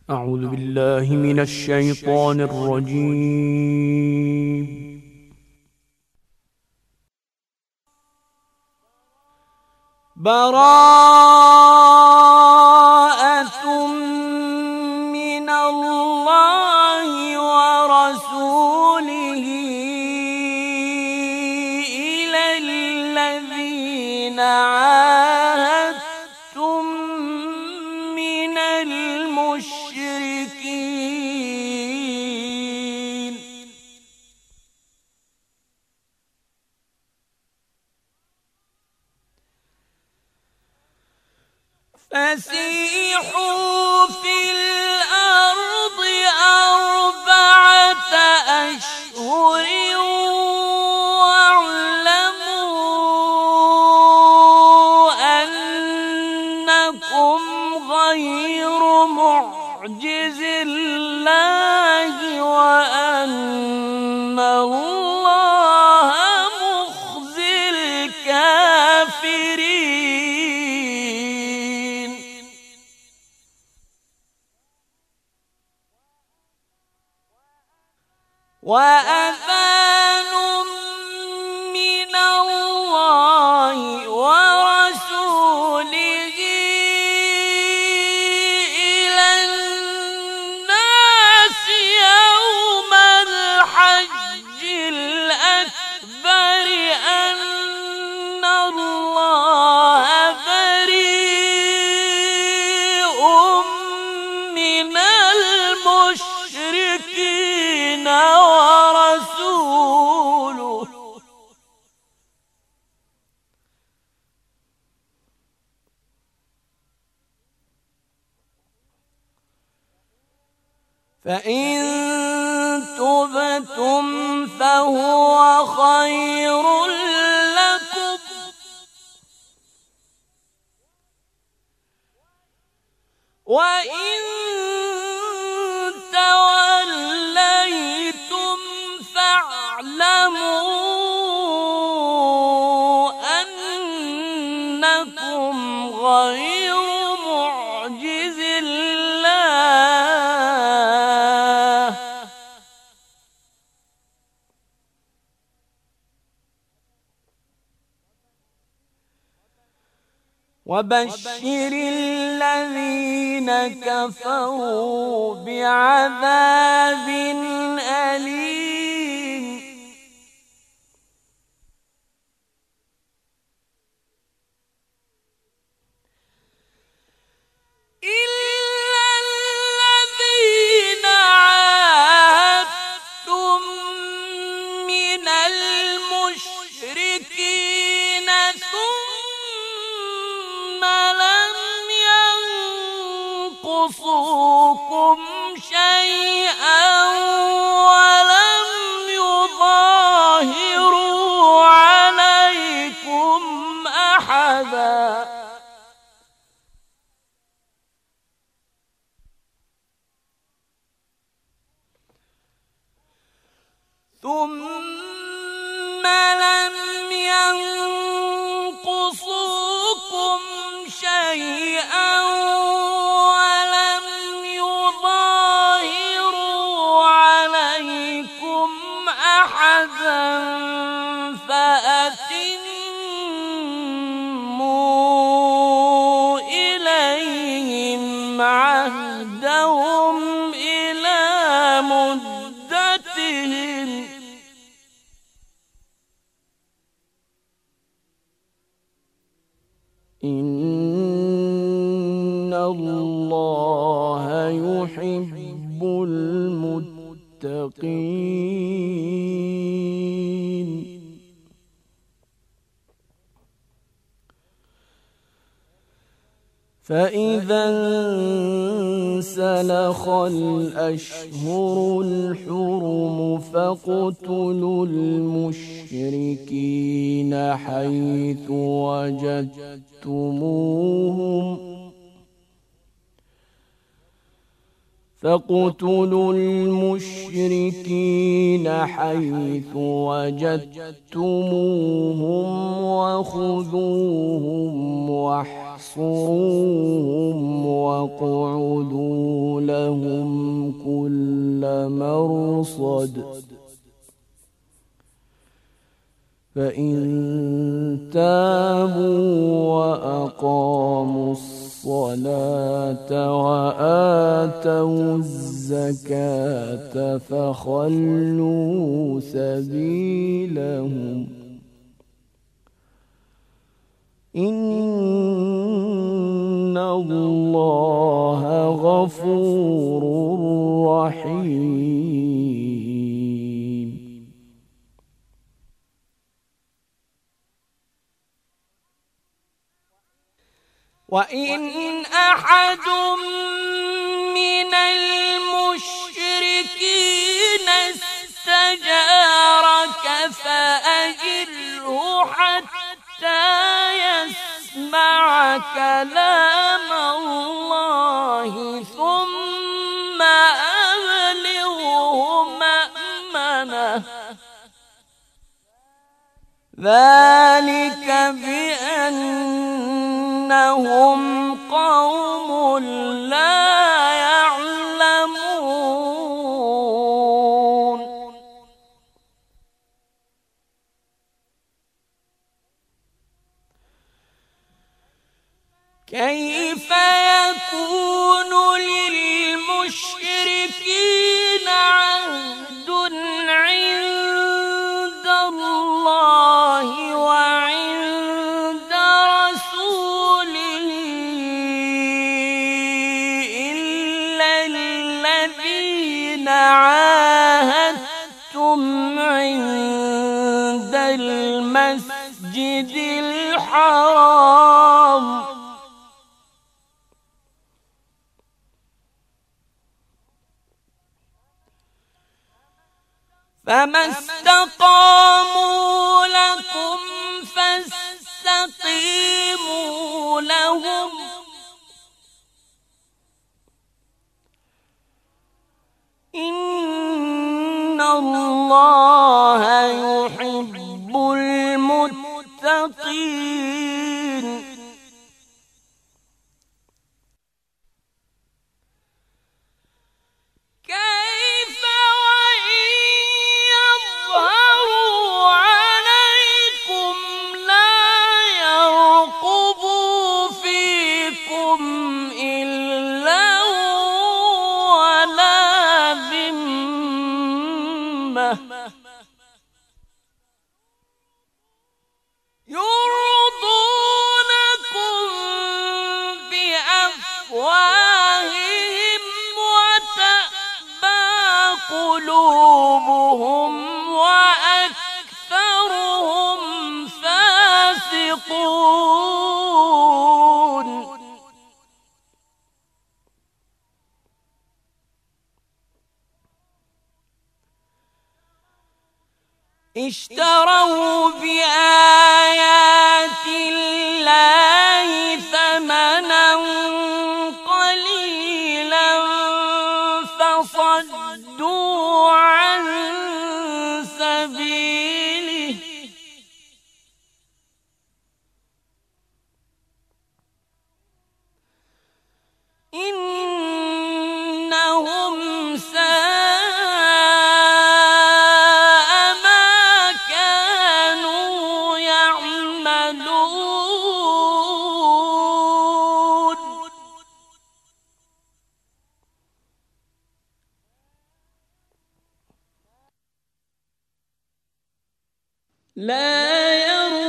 أعوذ بالله من الشيطان الرجيم. براءة من الله ورسوله إلى الذين عاهدتم من المشركين فسيحوا في الأرض 4 أشهر واعلموا أنكم غير معجز الله وأن الله مخزي الكافرين. وأذان من الله ورسوله إلى الناس يوم الحج الأكبر أن الله بريء من المشركين ورسوله فإن تبتم فهو خير لكم وإن توليتم فاعلموا أنكم غير معجز الله وبشر الذين كفروا بعذاب أليم. إلا الذين عاهدتم من المشركين ثم لم ينقصوكم شيئا ولم يظاهروا عليكم أحدا ثم لم ينقصوكم شيئا ولم يظاهروا عليكم أحدا فأتموا إليهم عهدهم إلى مدتهم إن الله يحب المتقين. فإذا انسلخ الأشهر الحرم فاقتلوا المشركين حيث وجدتموهم فاقتلوا المشركين حيث وجدتموهم وخذوهم واحصروهم واقعدوا لهم كل مرصد فإن تابوا وأقاموا الصلاة وآتوا الزكاة فخلوا سبيلهم إن الله غفور رحيم. وإن أحد من المشركين استجارك فأجره حتى يسمع كلام الله ثم أبلغه مأمنه ذلك بأنهم قوم لا يعلمون. كيف يكون للمشركين عهد عند الله وعند رسوله إلا الذين عاهدتم عند المسجد الحرام فما استقاموا لكم فاستقيموا لهم إن الله يحب المتقين. كيف وإن يظهروا عليكم لا يرقبوا فيكم إلا ولا ذمة يرضونكم بأفواههم وتأبى قلوبهم وأكثرهم فاسقون. اشتروا بآيات الله ثمنا قليلا فصدوا عن سبيله إنهم ساء ما كانوا يعملون. لا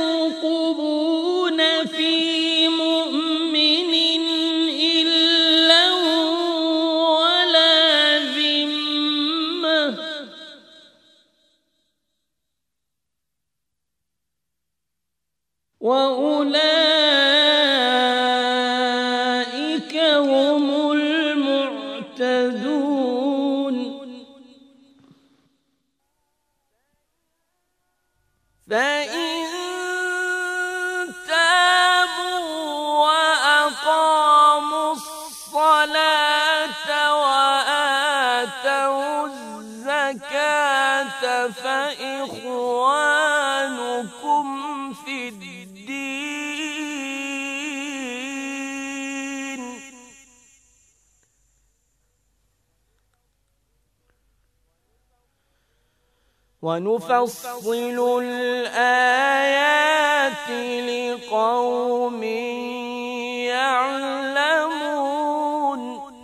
يرقبون في مؤمن إلا ولا ذمة وأولئك هم المعتدون. فإن تابوا وأقاموا الصلاة وآتوا الزكاة فإخوانكم في الدين ونفصل الآيات لقوم يعلمون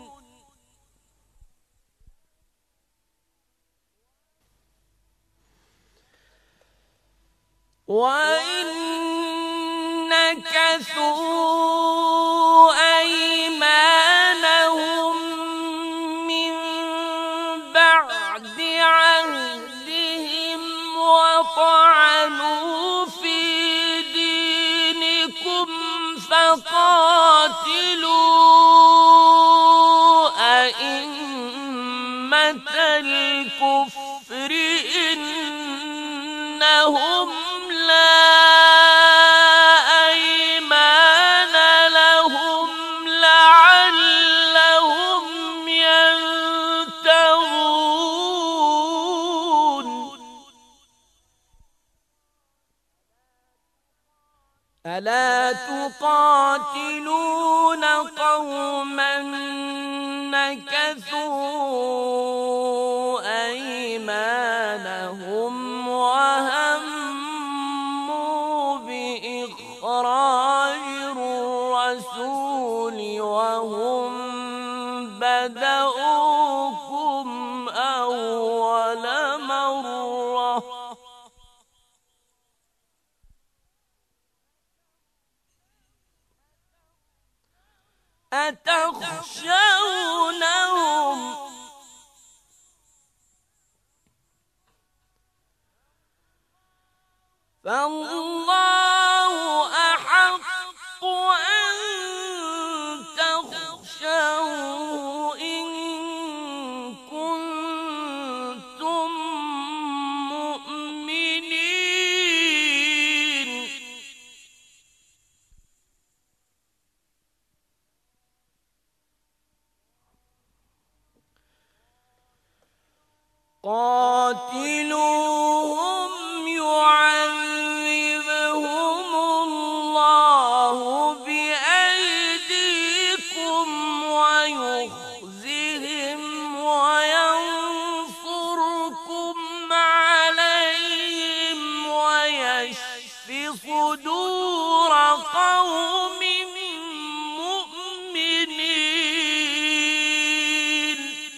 وإن نكثوا أيمانهم من بعد عهدهم وطعنوا في دينكم فقاتلوا أئمة الكفر إنهم لا أيمان لهم لعلهم ينتهون ألا تقاتلون قوما نكثوا أيمانهم وهموا بإخراج الرسول وهم بدؤوكم أول مرة أتخشونهم فالله أحق أن تخشوه إن كنتم مؤمنين قاتلوهم يعذبهم الله بأيديكم ويخزهم وينصركم عليهم ويشف صدور قوم مؤمنين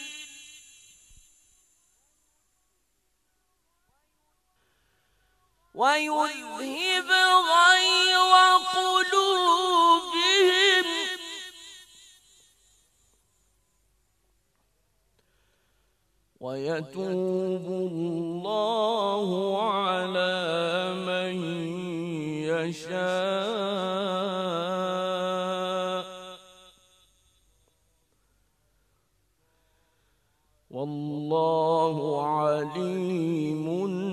ويذهب غيظ قلوبهم ويتوب الله على من يشاء والله عليم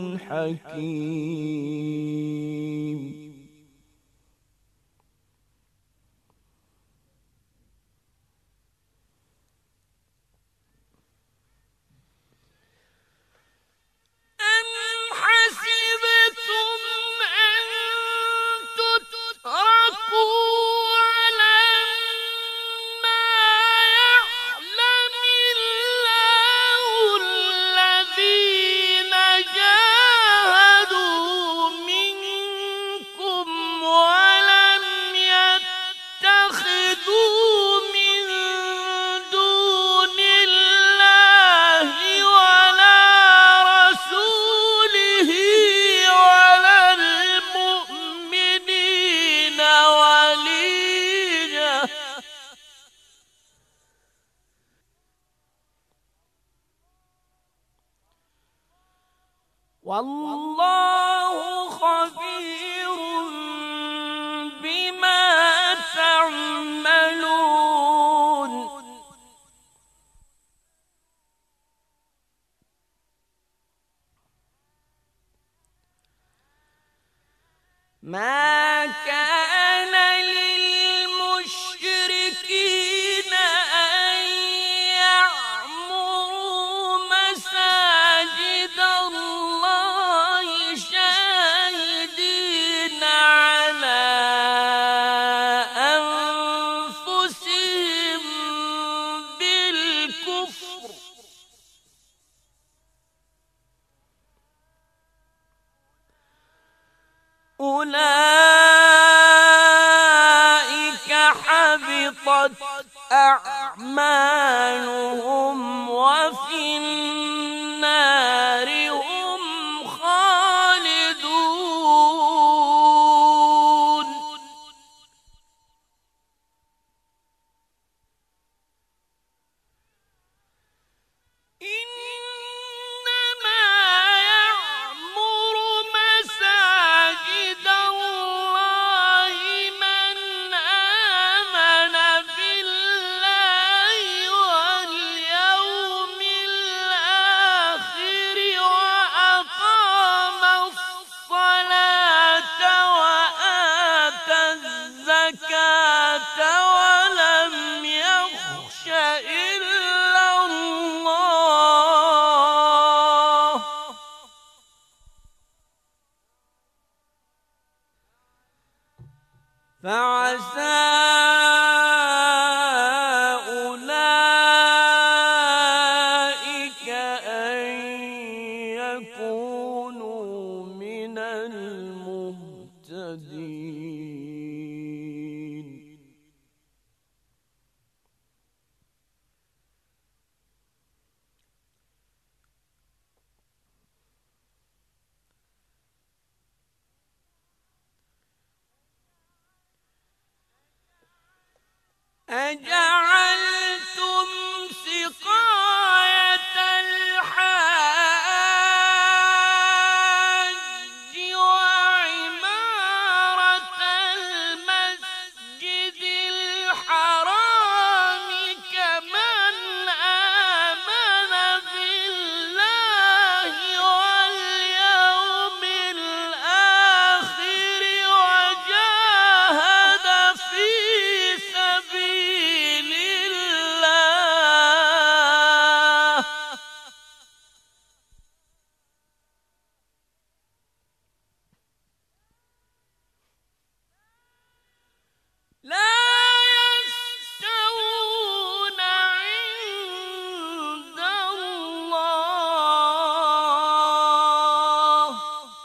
حكيم أم حسبتم أن تتركوا ولما يعلم الله الذين جاهدوا منكم ولم يتخذوا من دون الله ولا رسوله ولا المؤمنين وليجة والله خبير بما تعملون ما كان للمشركين أن يعمروا مساجد الله شاهدين على أنفسهم بالكفر حبطت أعمالهم وفي النار هم خالدون. إنما يعمر مساجد الله من آمن بالله واليوم الآخر وأقام الصلاة وآتى الزكاة ولم يخش إلا الله فعسى أولئك أن يكونوا من المهتدين. أجعلتم سقاية الحاج وعمارة المسجد الحرام كمن آمن بالله واليوم الآخر وجاهد في سبيل الله لا يستوون عند الله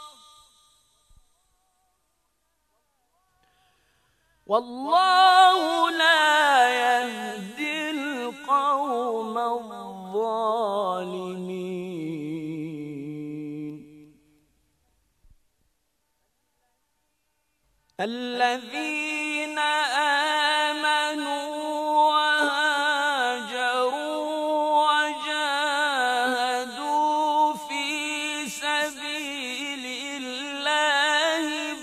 والله لا يهدي القوم الظالمين. الذين آمنوا وهاجروا وجاهدوا في سبيل الله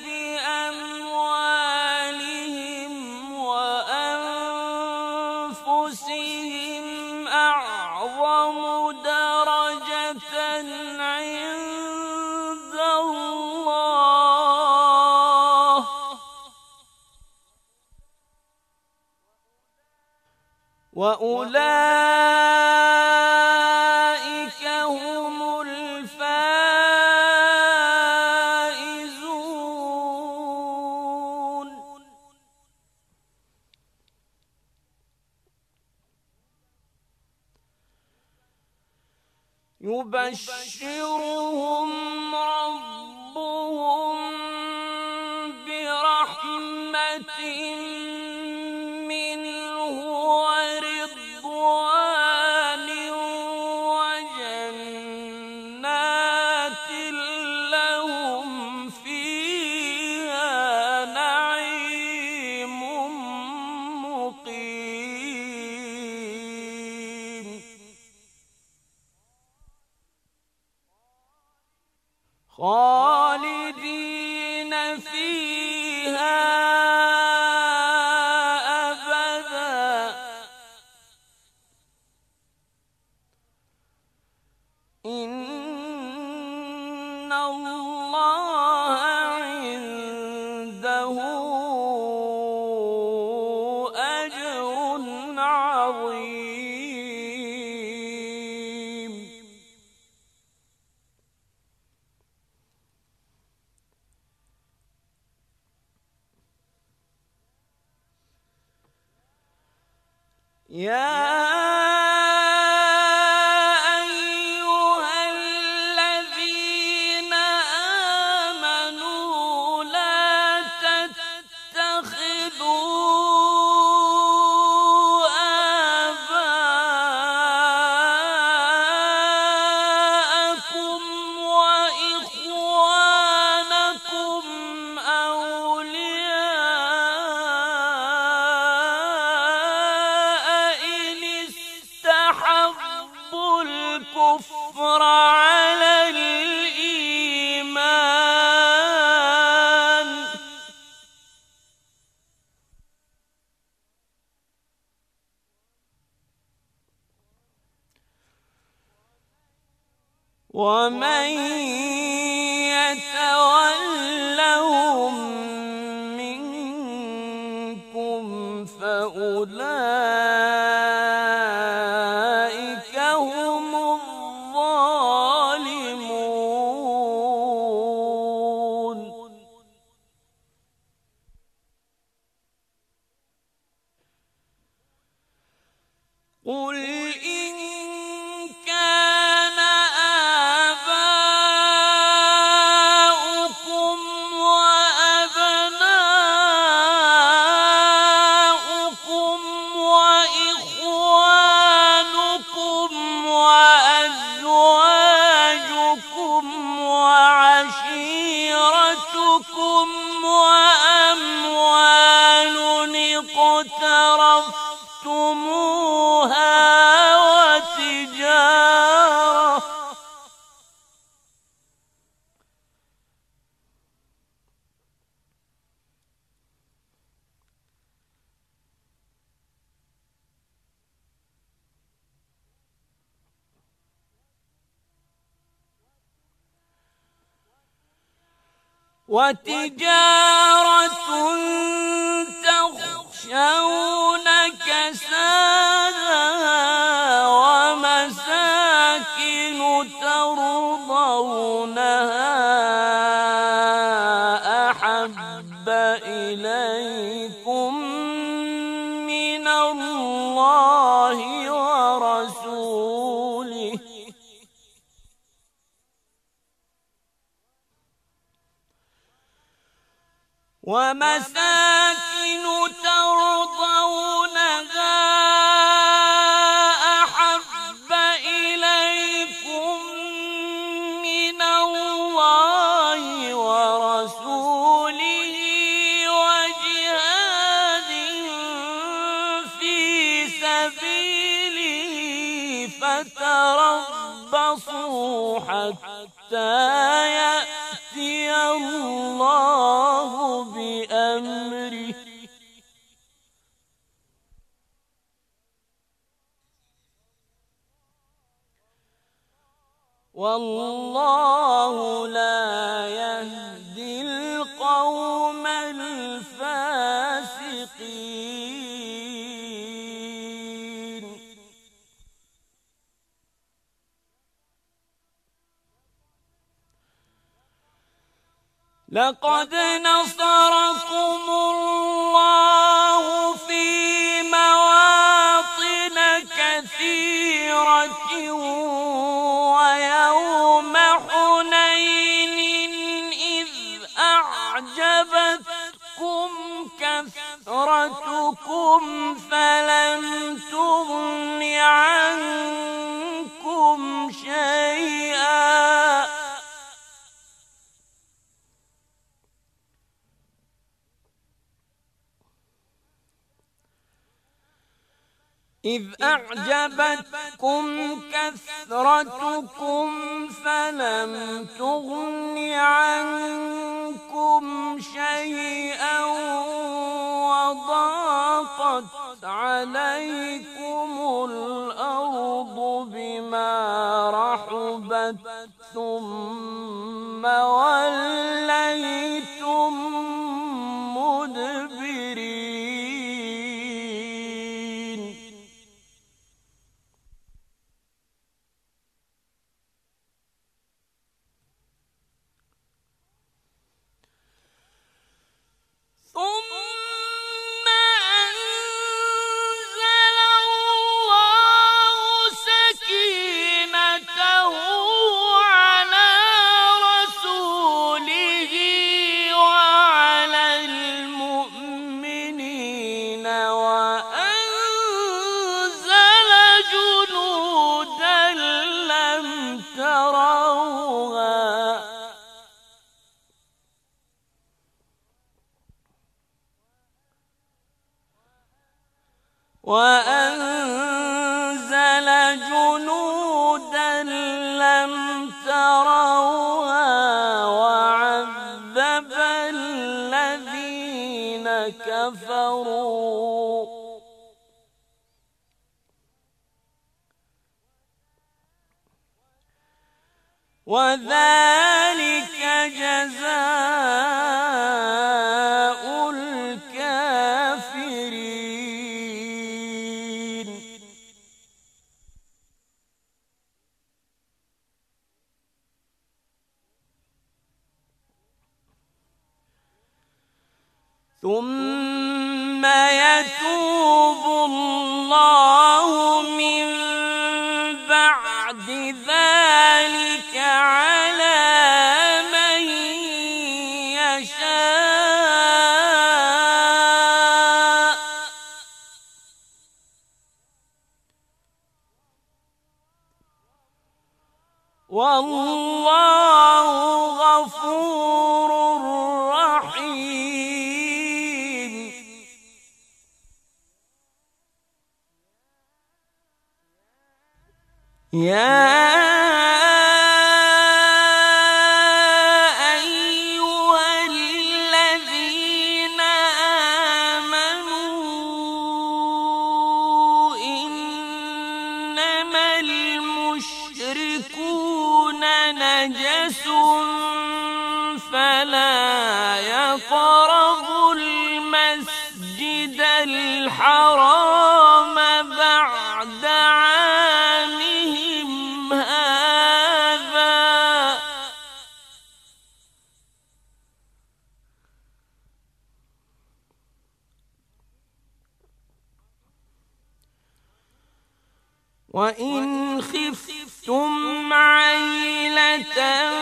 بأموالهم وأنفسهم أعظم درجة عند الله وأولئك هم الفائزون. يبشرهم ربهم برحمة منه ورضوان وجنات لهم فيها نعيم مقيم خالدين فيها أبدا إن الله عنده أجر عظيم. يا أيها الذين آمنوا لا تتخذوا الكفر على الإيمان ومن يتولهم منكم فأولئك هم الظالمون قل إن كان آباؤكم وأبناؤكم وإخوانكم وأزواجكم وعشيرتكم وأموال اقترفتموها وتجارة تخشون كسادها ومساكن ترضونها أحب إليكم من الله ورسوله ومساكن ترضونها أحب إليكم من الله ورسوله وجهاد في سبيله فتربصوا حتى يأتي الله بأمره والله لا يهدي القوم الفاسقين لقد نصركم الله في مواطن كثيرة ويوم حنين إذ أعجبتكم كثرتكم فلم تغن عنكم شيئا فلم تغن عنكم شيئا وضاقت عليكم الأرض بما رحبت ثم وليتم مدبرين ثم أنزل الله سكينته على رسوله وعلى المؤمنين وأنزل جنودا لم تروها وأنزل جنودا جنودا لم تروها وعذب الذين كفروا وذلك جزاء الكافرين. ثم يتوب الله من بعد ذلك على من يشاء والله غفور رحيم. يا أيها الذين آمنوا إنما المشركون نجس فلا يقربوا المسجد الحرام بعد عامهم هذا وإن خفتم عيلة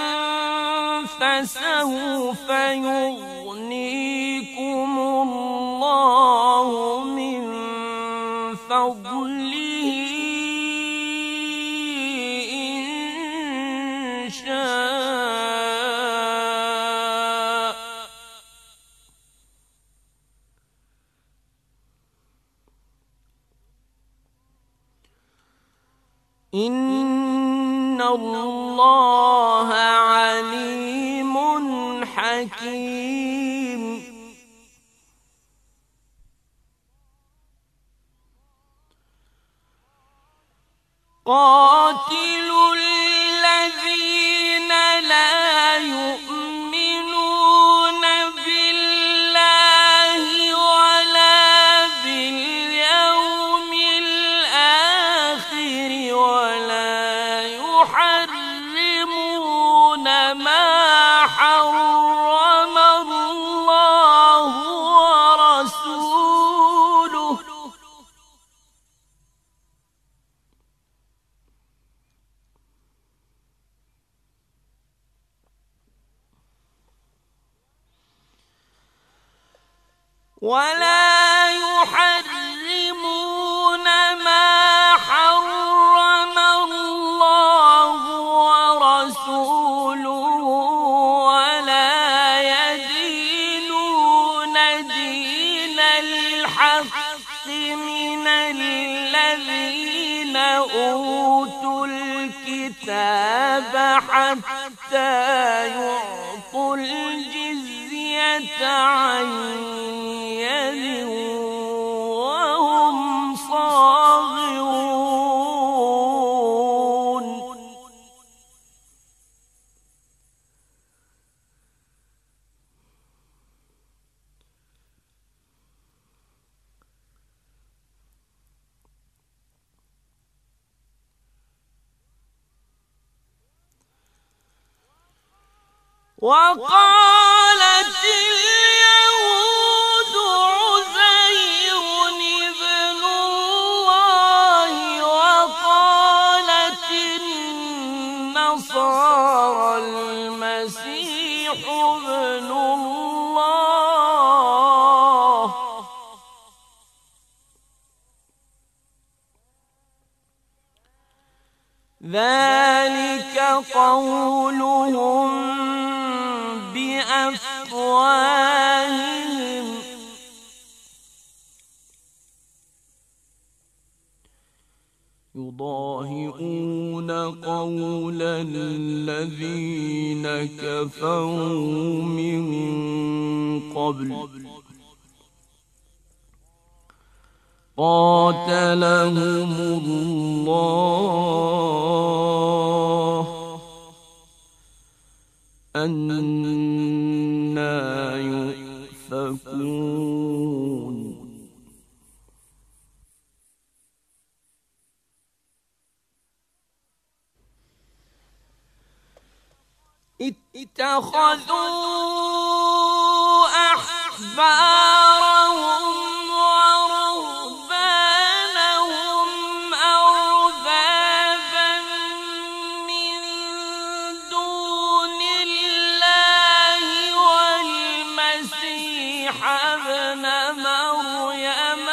فسوف يغنيكم الله من فضله إن شاء إن الله عليم حكيم. قاتلوا الذين لا يؤمنون بالله ولا باليوم الآخر ولا يحرمون ما حرم الله ورسوله ولا يحرمون ما حرم الله ورسوله ولا يدينون دين الحق من الذين أوتوا الكتاب حتى يعطوا الجزية عن يد وهم صاغرون. وقالت اليهود عزير ابن الله وقالت النصارى المسيح ابن الله ذلك قولهم بأفواههم يضاهئون يضاهئون قول الذين كفروا من قبل قاتلهم الله أنى يؤفكون اتخذوا أحبارهم ورهبانهم أربابا من دون الله والمسيح ابن مريم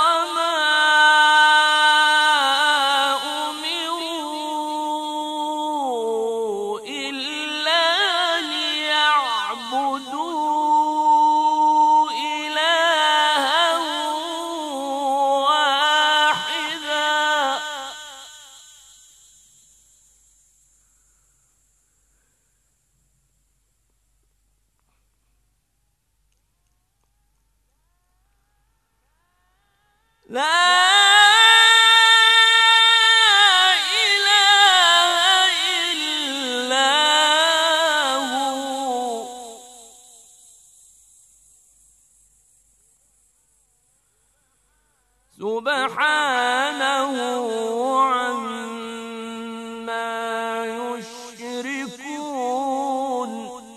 سبحانه عما يشركون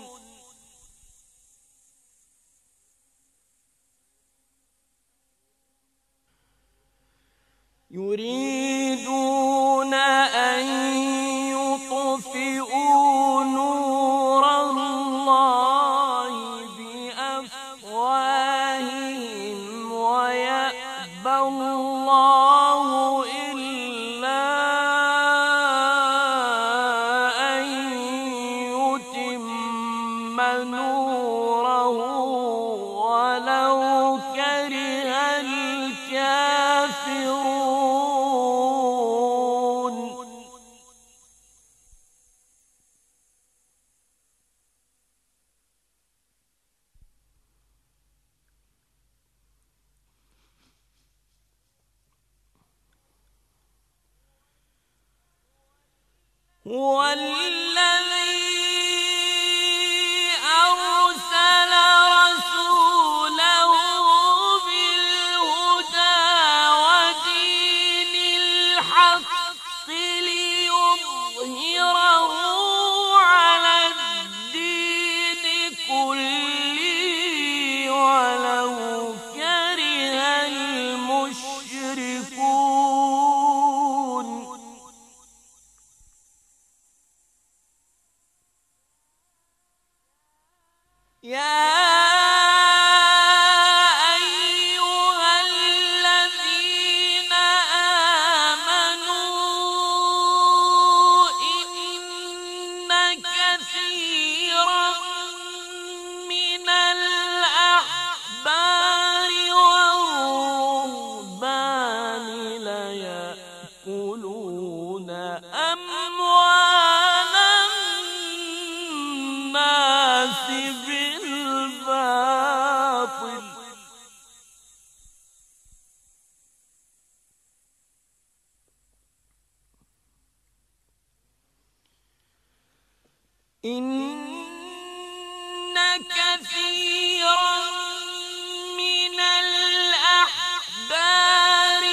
يريدون أن يطفئوا نور الله بأفواههم ويأبى الله إلا أن يتم نوره ولو كره الكافرون هو الذي أرسل رسوله بالهدى ودين الحق ليظهره على الدين كله ولو كره المشركون يا أيها الذين آمنوا إن كثيرا من الأحبار والرهبان ليأكلون أموال الناس بالباطل إن كثيرا من الأحبار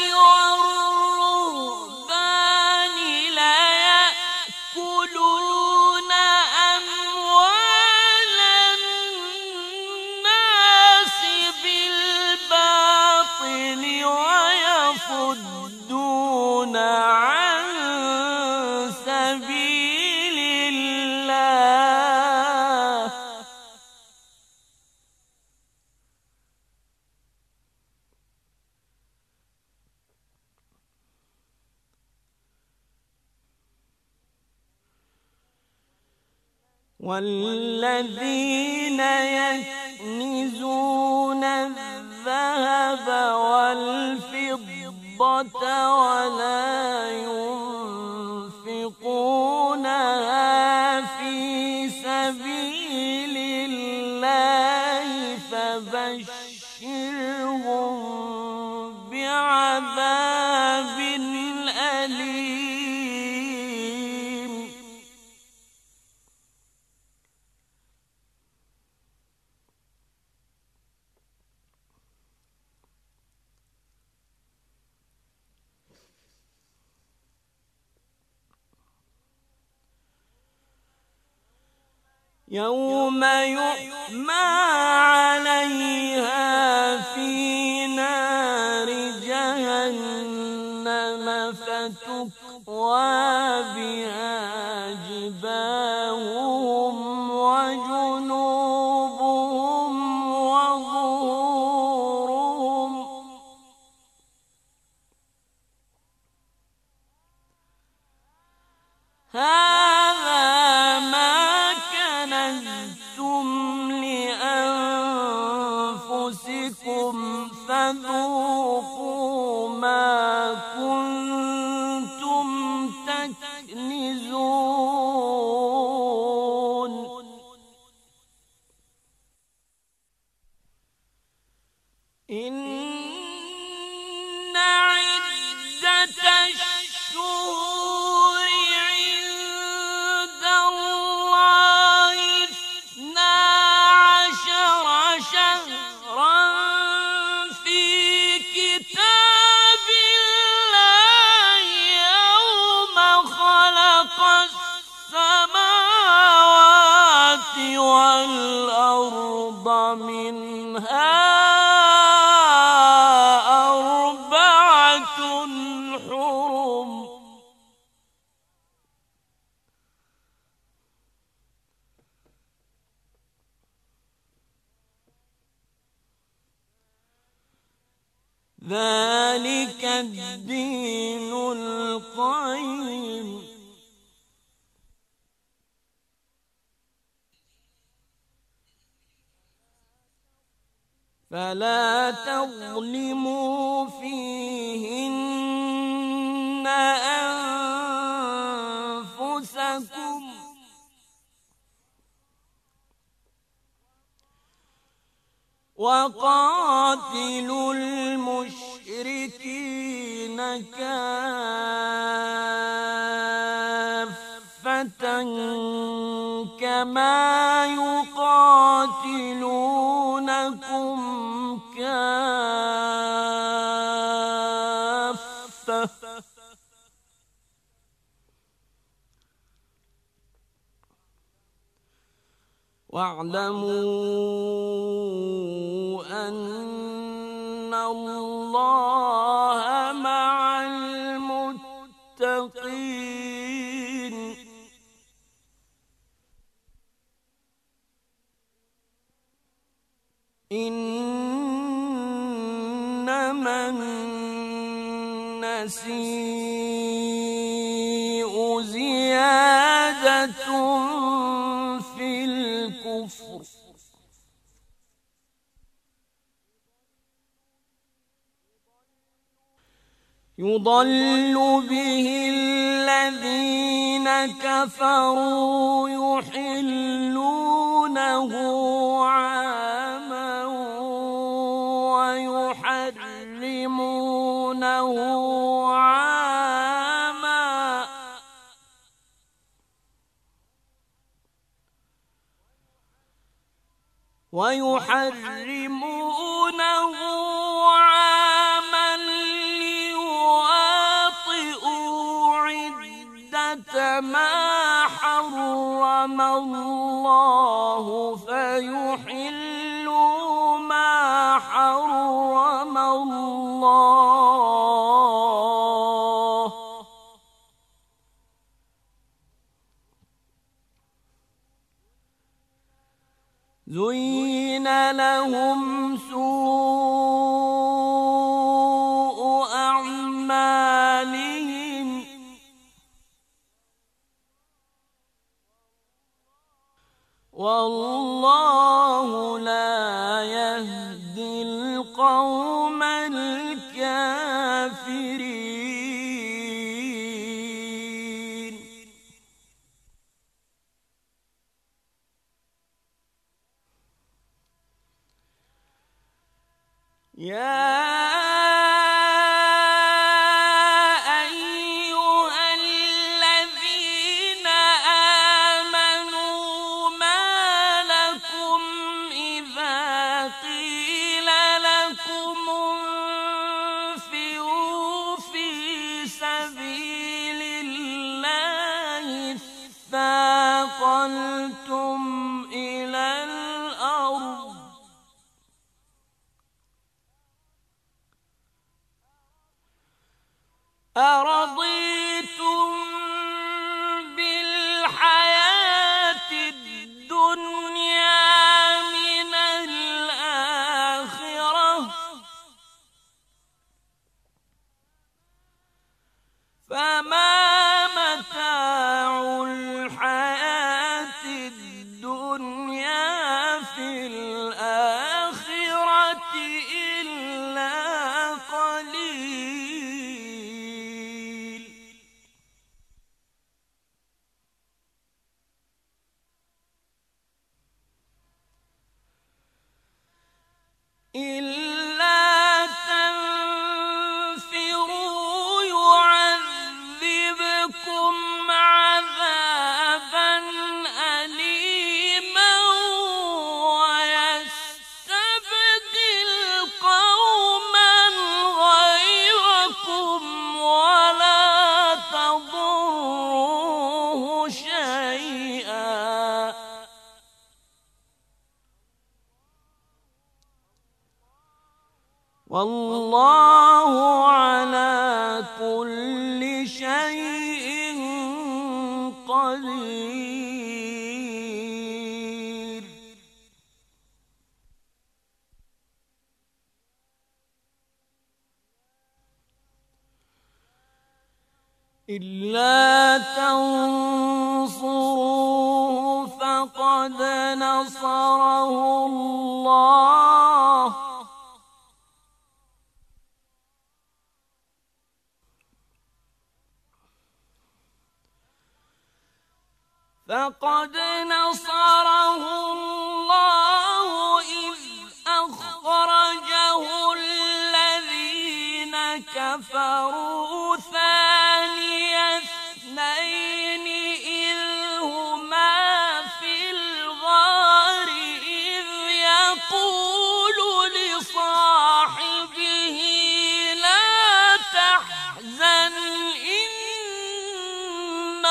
والرهبان ليأكلون أموال الناس بالباطل ويصدون عن سبيل الله والذين يكنزون الذهب والفضة ولا ينفقون فبشرهم بعذاب أليم. يوم يحمى عليها في نار جهنم فتكوى بها جباههم وجنوبهم وظهورهم هذا ما كنزتم لأنفسكم فذوقوا ما كنتم تكنزون. إن عدة الشهور عند الله 12 شهرا في كتاب الله يوم خلق السماوات والأرض منها أربعة حرم ذلك الدين القيم. فلا تظلموا فيهن أنفسكم وقاتلوا المشركين كافة كما يقاتلونكم كافة واعلموا أن الله مع المتقين. إنما النسيء زيادة في الكفر يضل به الذين كفروا يحلونه عاما ويحرمونه عاما ليواطئوا عدة ما حرم الله فيحلوا ما حرم الله. زين لهم سوء أعمالهم والله لا يهدي القوم الكافرين. يا أرضيتم بالحياة الدنيا من الآخرة فما متاع الحياة الدنيا في الآخرة إلا قليل. إلا تنفروا يعذبكم عذابا أليما ويستبدل قوما غيركم ولا تضروه شيئا والله على كل شيء قدير. إلا تنصروه فقد نصره الله إذ أخرجه الذين كفروا ثاني اثنين إذ هما في الغار إذ يقول لصاحبه لا تحزن إن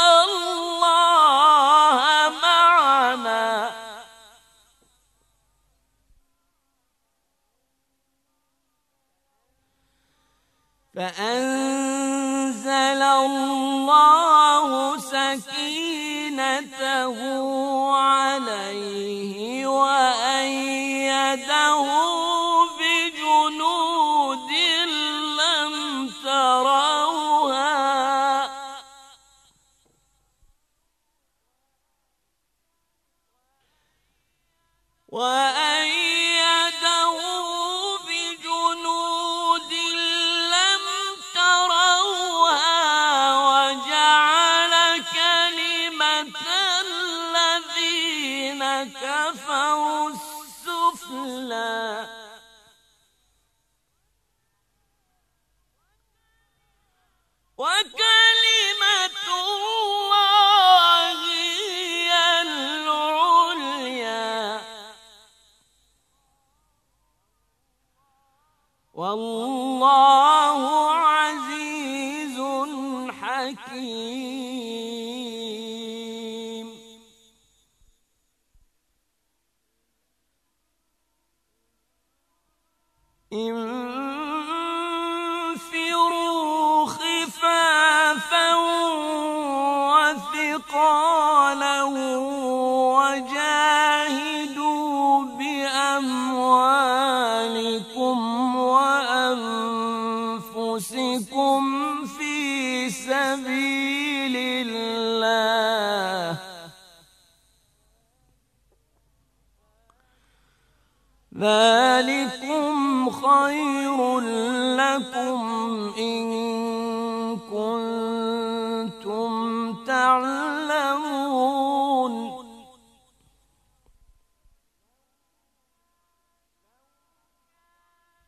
الله معنا فأنزل الله سكينته عليه وأيده بجنود لم تروها وجعل كلمة الذين كفروا السفلى وكلمة الله هي العليا والله عزيز حكيم. انفروا خفافا وثقالا وجاهدوا بأموالكم وأنفسكم في سبيل الله ذلكم خير لكم إن كنتم تعلمون.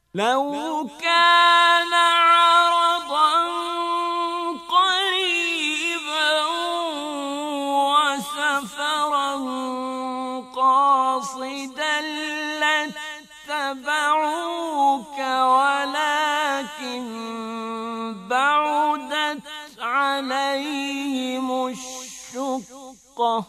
لو كان عرضا قريبا وسفرا قاصدا لاتبعوك ولكن بعدت عليهم الشقة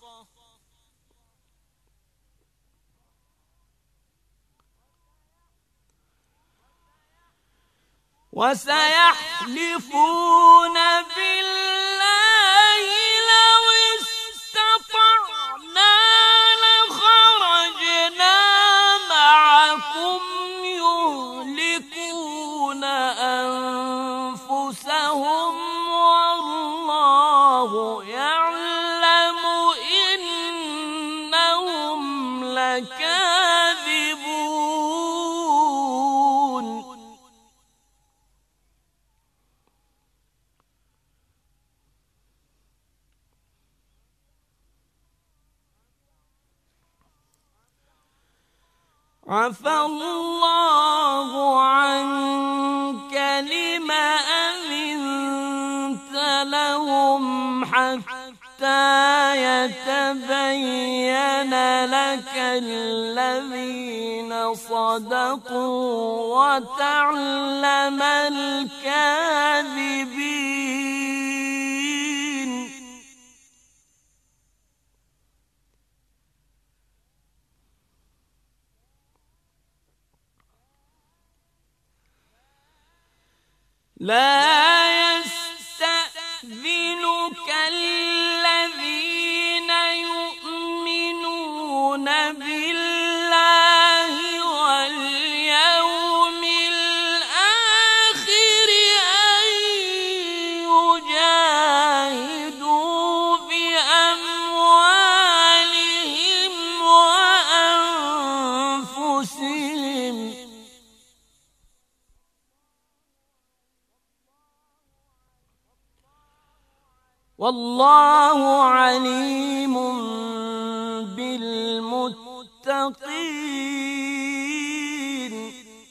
وسيحلفون بالله لو استطعنا لخرجنا معكم يهلكون أنفسهم والله يعلم إنهم لكاذبون عفى الله عنك لم أذنت لهم حتى يتبين لك الذين صدقوا وتعلم الكاذبين لا يستأذنك الذين يؤمنون بالله واليوم الآخر أن يجاهدوا بأموالهم وأنفسهم والله عليم بالمتقين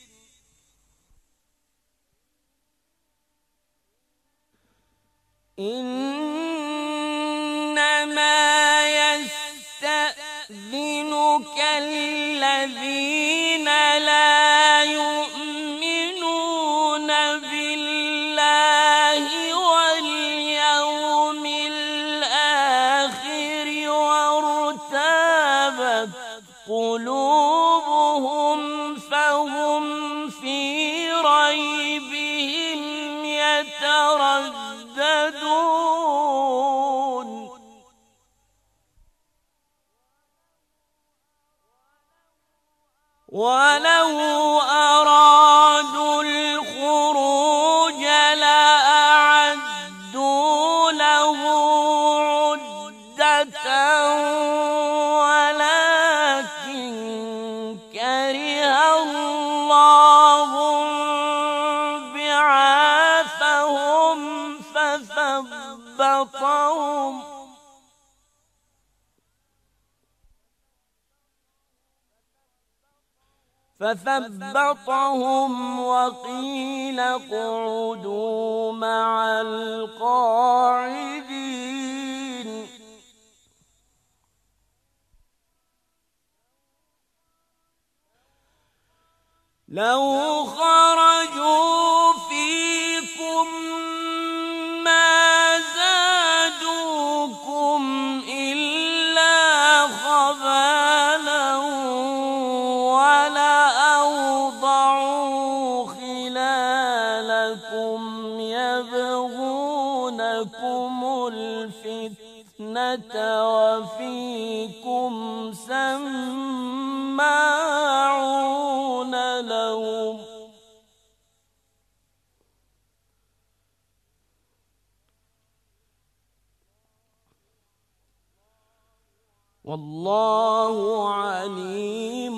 إنما يستأذنك الذين لا يؤمنون بالله واليوم الآخر وارتابت قلوبهم فهم في ريبهم يترددون ولو أرادوا الخروج لأعدوا له عدة ولكن كره الله بعاثهم فثبطهم وقيل اقعدوا مع القاعدين لو خرجوا فيكم ما زادوكم إلا خبالا ولأوضعوا خلالكم يبغونكم الفتنة وفيكم سماعون لهم والله عليم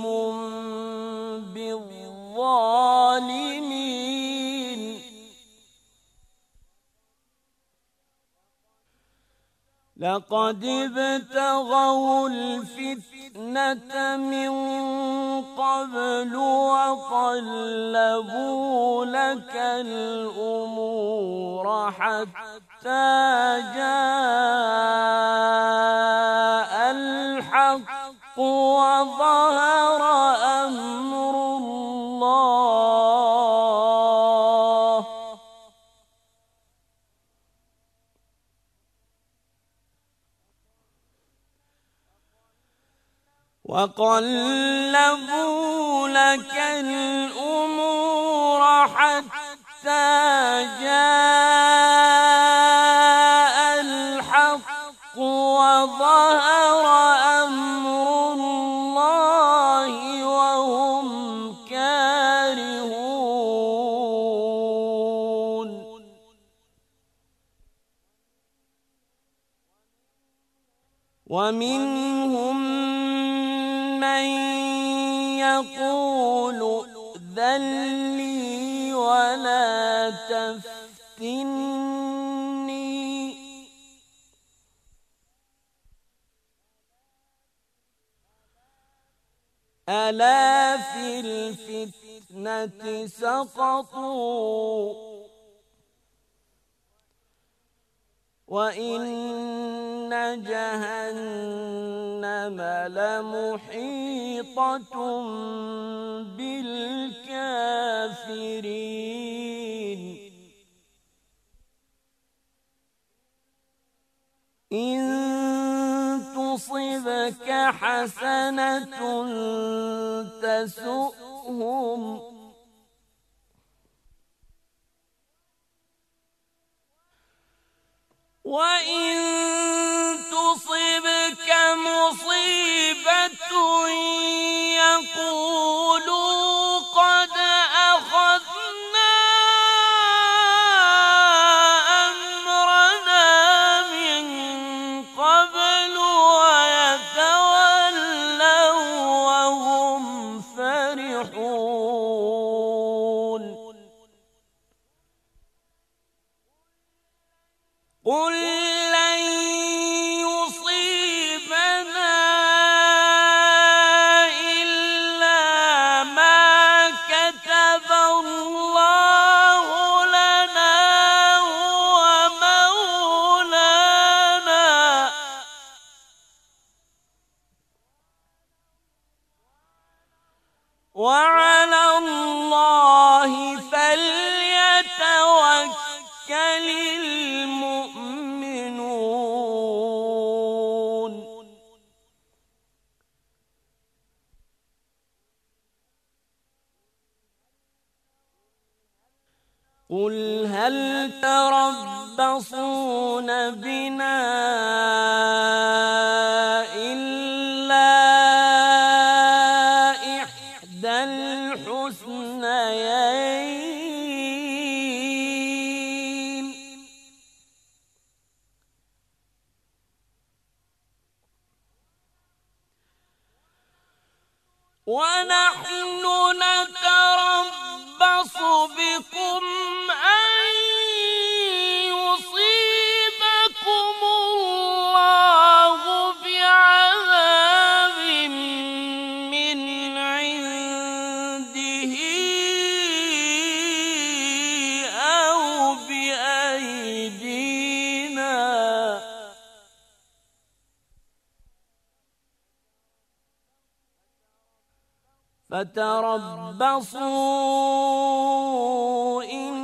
بالظالمين لقد ابتغوا الفتنة من قبل وقلبوا لك الأمور حتى جاء الحق وظهر أمر الله وقلبوا لك الأمور حتى جاء الحق وظهر أمر الله وهم كارهون ومنهم من يقول ائذن لي ولا تفتني ألا في الفتنة سقطوا وإن جهنم لمحيطة بالكافرين إن تصبك حسنة تسؤهم وإن تصبك مصيبة يقولوا قد أخذنا أمرنا من قبل ويتولوا وهم فرحون قل لن يصيبنا إلا ما كتب الله لنا هو مولانا وعلى الله فليتوكل المؤمنون قل هل تربصون بنا إلا إحدى الحسنيين ونحن نتربص بكم أن يصيبكم الله بعذاب من عنده أو بأيدينا فتربصوا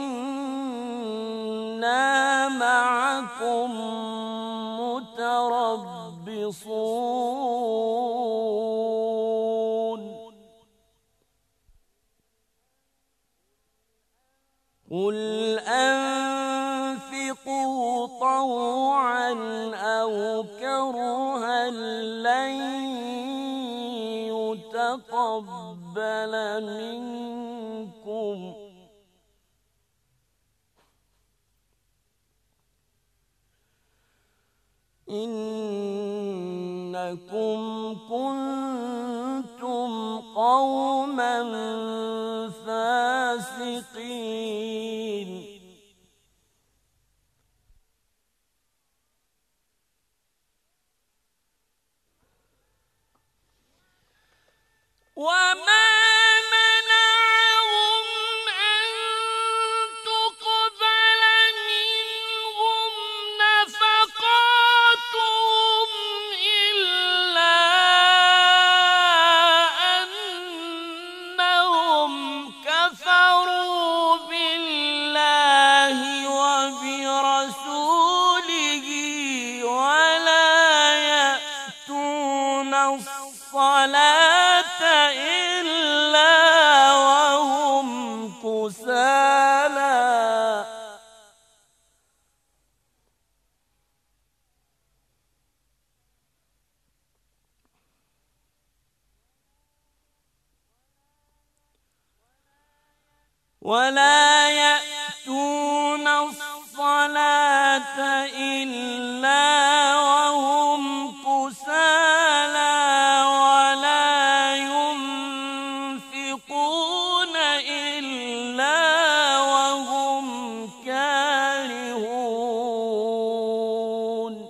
إنا معكم متربصون قل أنفقوا طوعا أو كرها لن يتقبل منكم إنكم كنتم قوما فاسقين الصلاة إلا وهم كسالى ولا يأتون الصلاة إلا وهم كسالى ولا ينفقون إلا وهم كارهون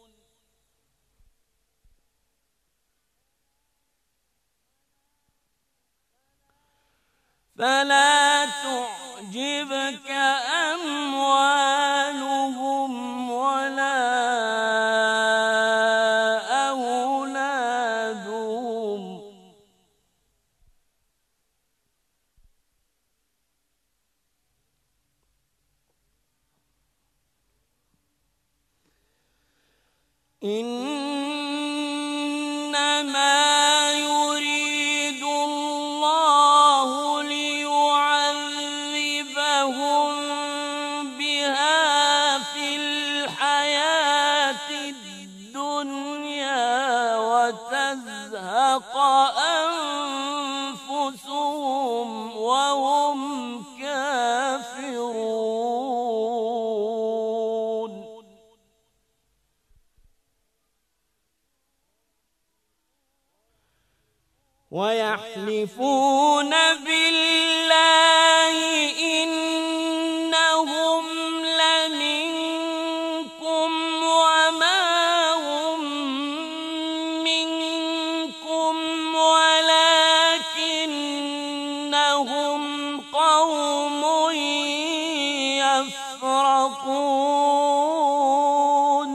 فلا تعجبك أموالهم ولا أولادهم إنما يريد الله ليعذبهم بها في الحياة الدنيا وتزهق أنفسهم وهم كافرون ويحلفون بالله إنهم لمنكم وما هم منكم ولكنهم قوم يفرقون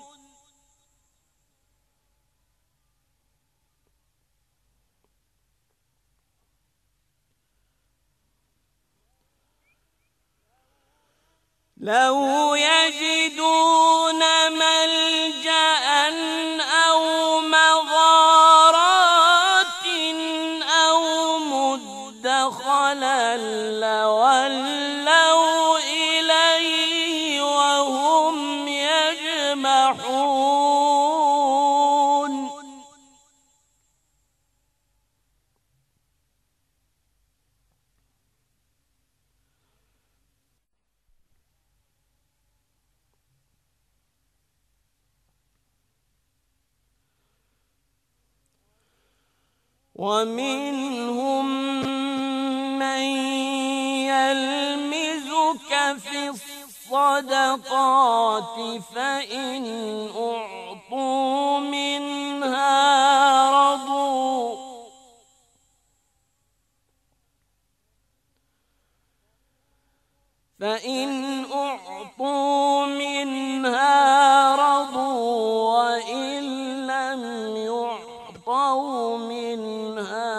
لو يجدون ملجأ أو مغارات أو مدخلا لولوا إليه وهم يجمحون ومنهم من يلمزك في الصدقات فإن أعطوا منها رضوا وإن لم يعطوا منها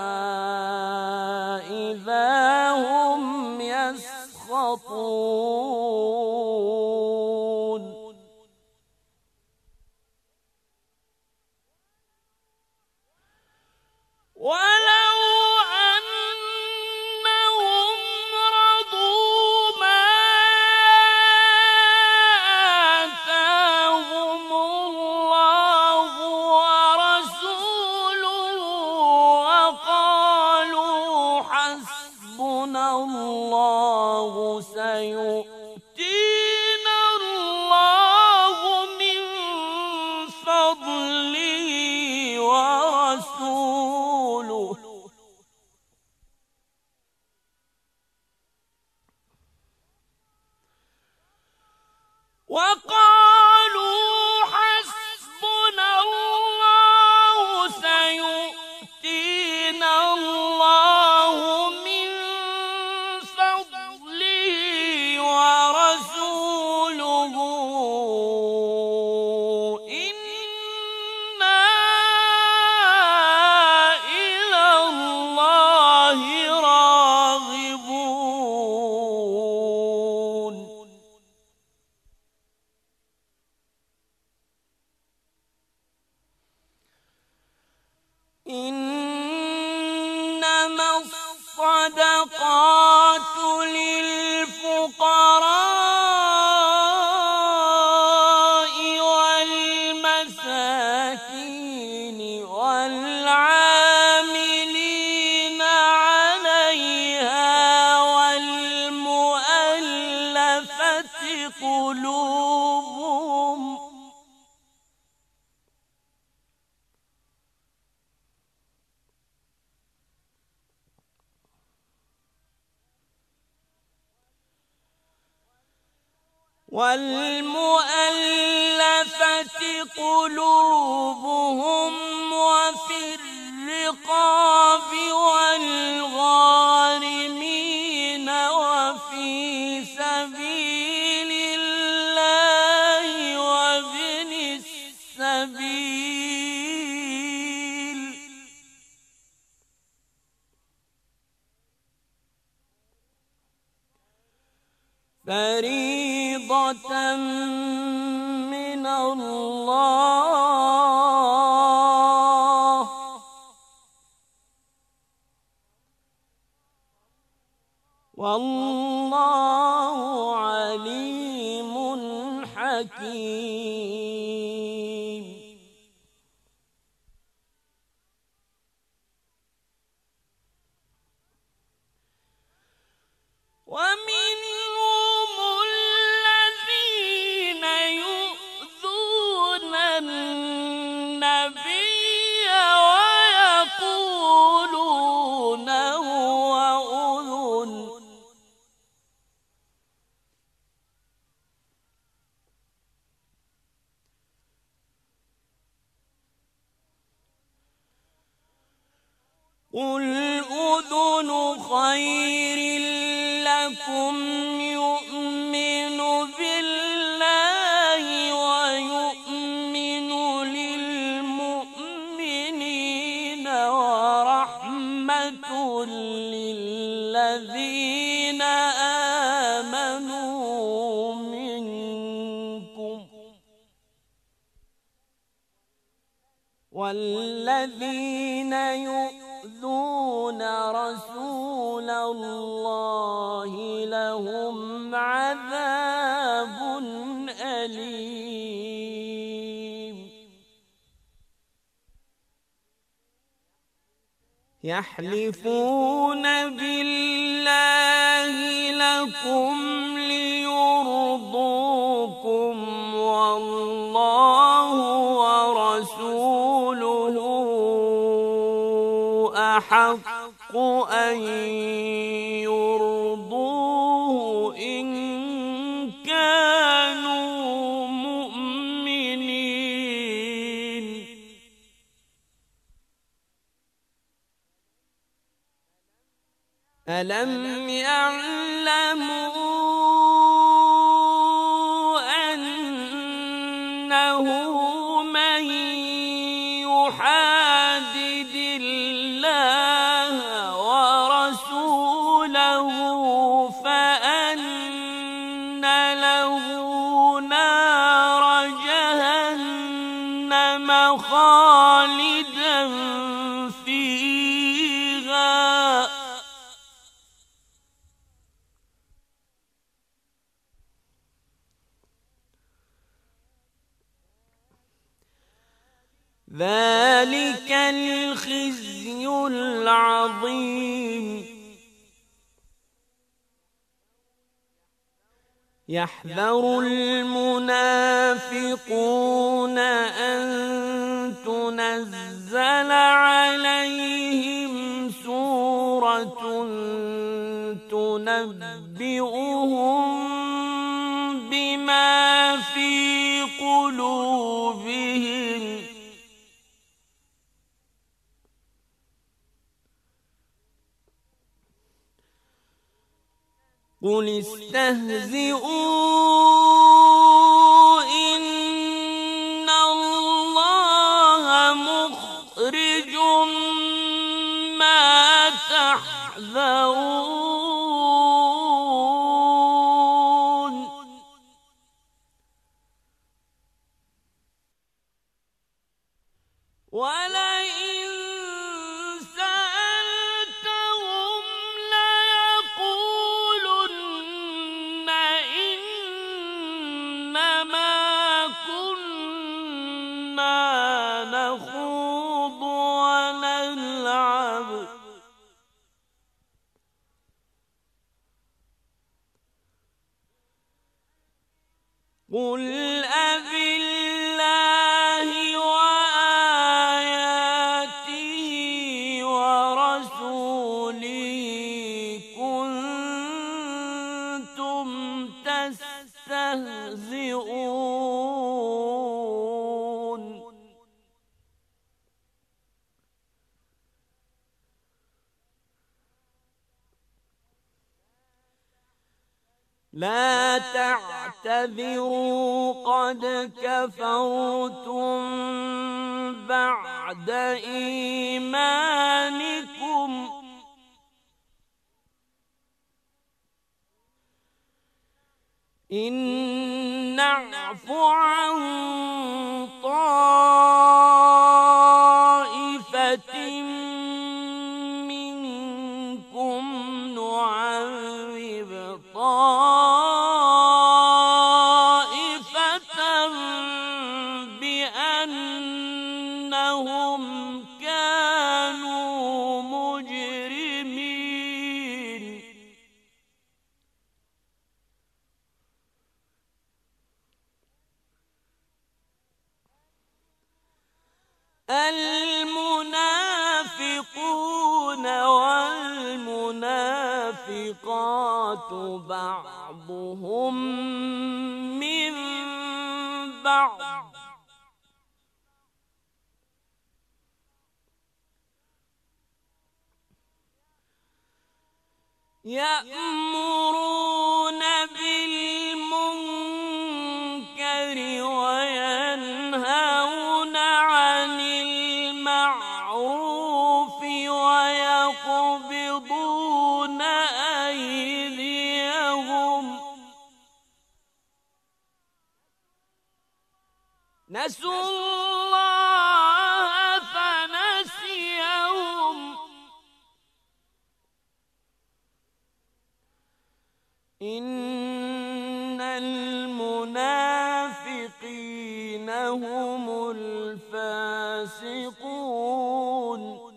إذا هم يسخطون الصدقات للفقراء والمساكين والعاملين عليها والمؤلفة قلوبهم وفي الرقاب والغارمين وفي سبيل الله وابن السبيل فريضة من الله والله عليم حكيم. ومنهم الذين يؤذون النبي ويقولون هو أذن قل أذن خير لكم يؤمن بالله ويؤمن للمؤمنين ورحمة للذين آمنوا منكم والذين يؤذون رسول الله لهم عذاب أليم. يحلفون بالله لكم ليرضوكم والله ورسوله أحق أن يرضوه إن كانوا مؤمنين. ألم يعلموا أنه من يحادد الله ورسوله فأن له نار جهنم خالدا فيها ذلك الخزي العظيم. يحذر المنافقون أن تنزل عليهم سورة تنبئهم بما في قلوبهم قل استهزئوا إن الله مخرج ما تحذرون. ولئن سألتهم نخوض ونلعب قل أبالله وآياته ورسوله كنتم تستهزئون لا تعتذروا قد كفرتم بعد إيمانكم إن نعف عن طائفة منكم نعذب طائفة بأنهم كانوا مجرمين المنافقون والمنافقات بعضهم من بعض يأمرون بالمنكر وينهون عن المعروف ويقبضون أيديهم نسوا الله فنسيهم إن المنافقين هم الفاسقون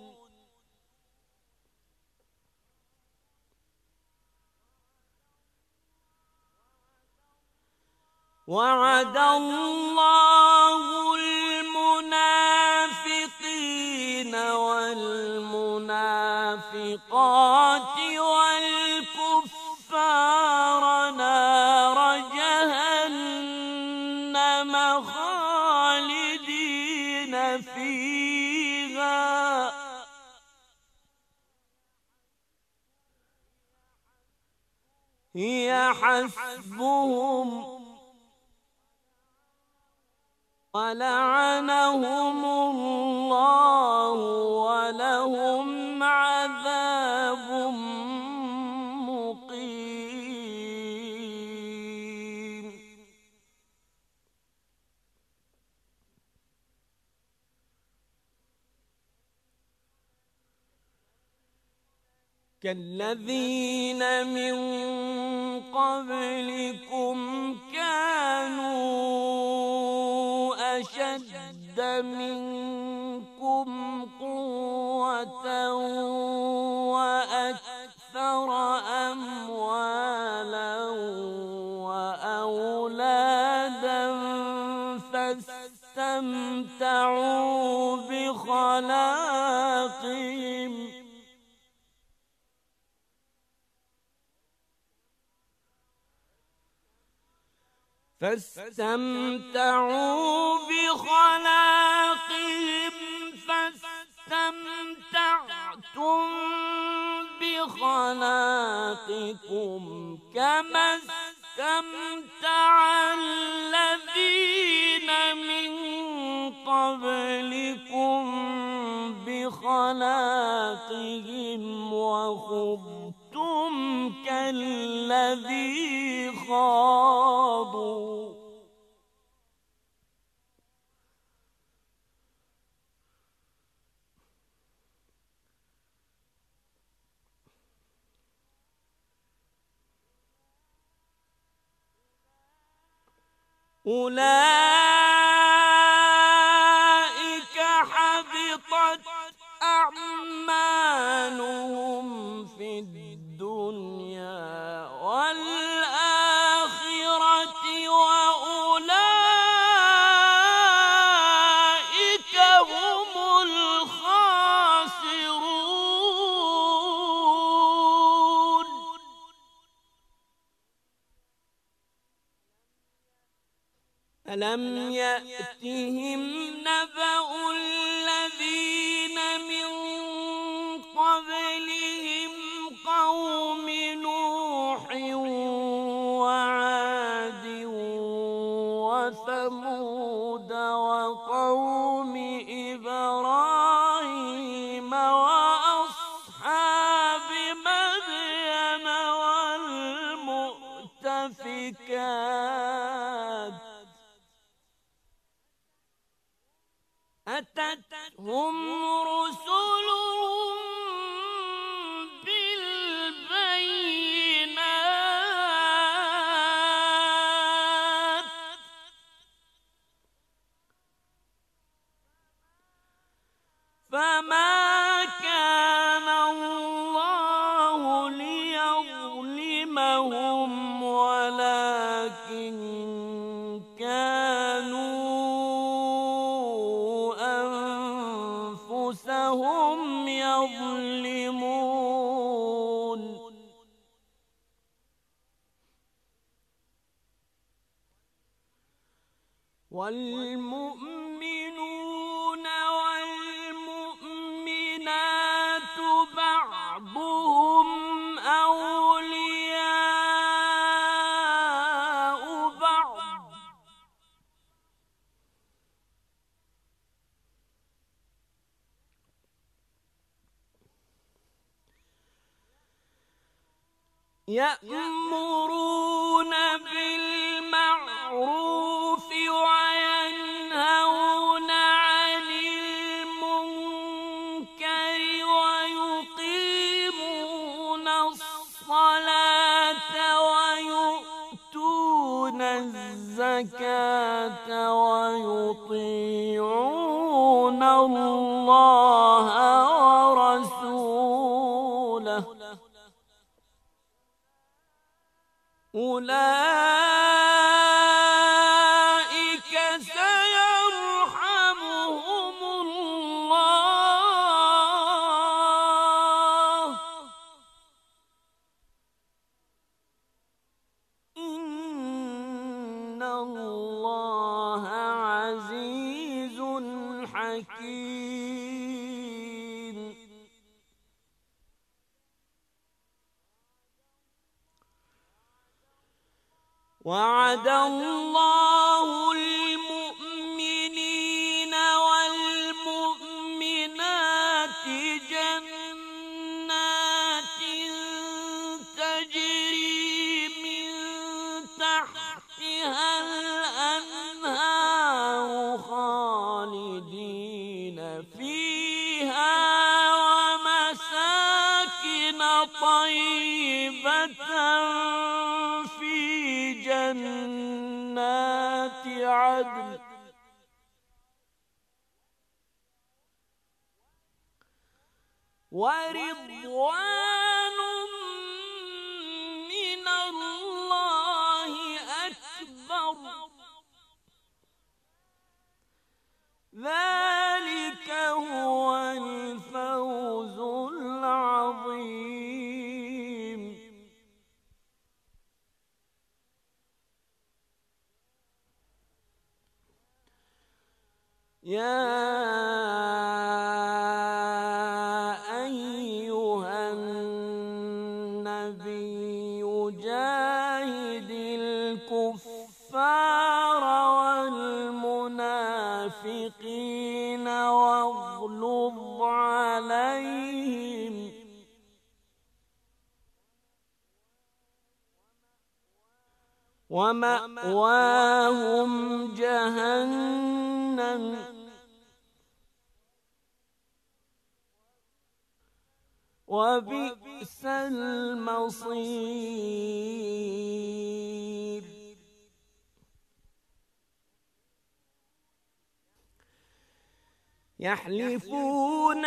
وعد الله المنافقين والمنافقات والكفار نار جهنم خالدين فيها هي حسبهم ولعنهم الله ولهم عذاب مقيم كالذين من قبلكم كانوا أشد منكم قوة وأكثر أموالا وأولادا فاستمتعوا بخلاقهم فاستمتعتم بخلاقكم كما استمتع الذين من قبلكم بخلاقهم وخضتم كالذي خاضوا أولئك ألم يأتهم نبأ الذين من قبلهم قوم نوح وعاد وثمود وقوم إبراهيم وأصحاب مدين والمؤتفكات أتتهم رسلهم بالبينات فما كان الله ليظلمهم ولكن هم يظلمون والمؤمنون والمؤمنات بعضهم أولياء بعض يأمرون بالمعروف وينهون عن المنكر ويقيمون الصلاة ويؤتون الزكاة ويطيعون الله ورسوله أولئك سيرحمهم الله إن الله عزيز حكيم وعد الله المؤمنين والمؤمنات جنات تجري من تحتها الأنهار خالدين فيها ومساكن طيبة جنات عدن ورضوان من الله أكبر ذلك هو الفوز العظيم يا أيها النبي جاهد الكفار والمنافقين واغلظ عليهم ومأواهم جهنم وبئس المصير يحلفون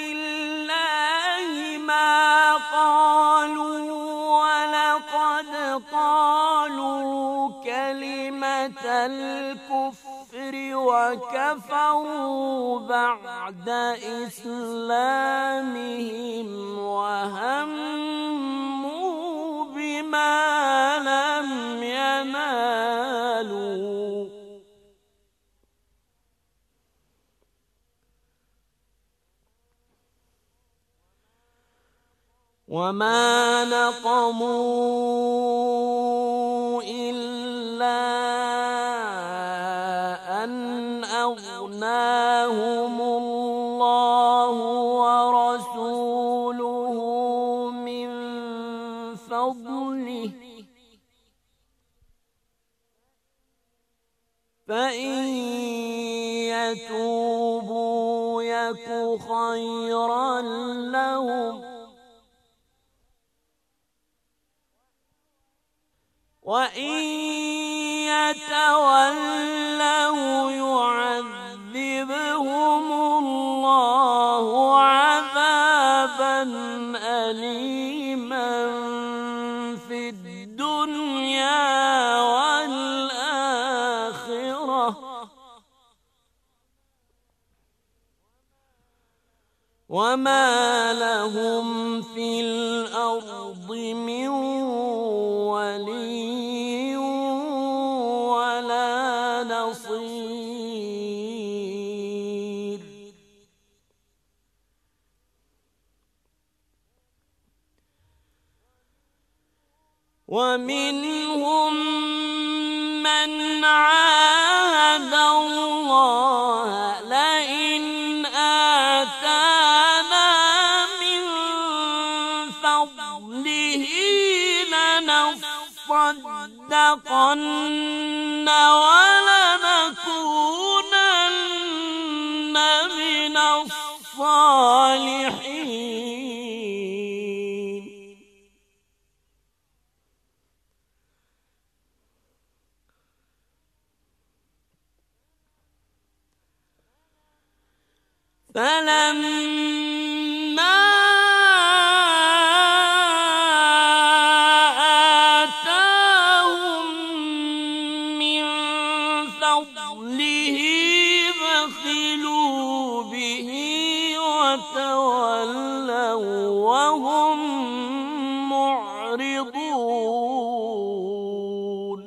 بالله ما قالوا ولقد قالوا كلمة الكفر وكفروا بعد إسلامهم وهموا بما لم ينالوا وما نقموا إلا أن أغناهم الله ورسوله من فضله فإن يتوبوا يك خيرا لهم وإن يتولوا يعذبهم الله عذابا أليما في الدنيا والآخرة وما لهم في الأرض من ولي ولا نصير ومنهم من عاهد الله لئن آتانا من فضله لنصدقن ولنكونن من الصالحين فلما آتاهم من فضله بخلوا به وتولوا وهم معرضون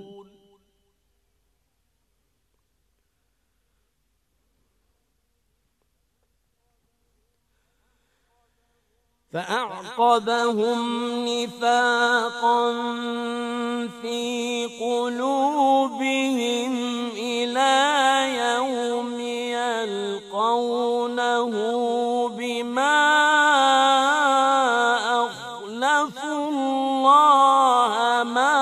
فأعقبهم نفاقا في قلوبهم إلى يوم يلقونه بما أخلفوا الله ما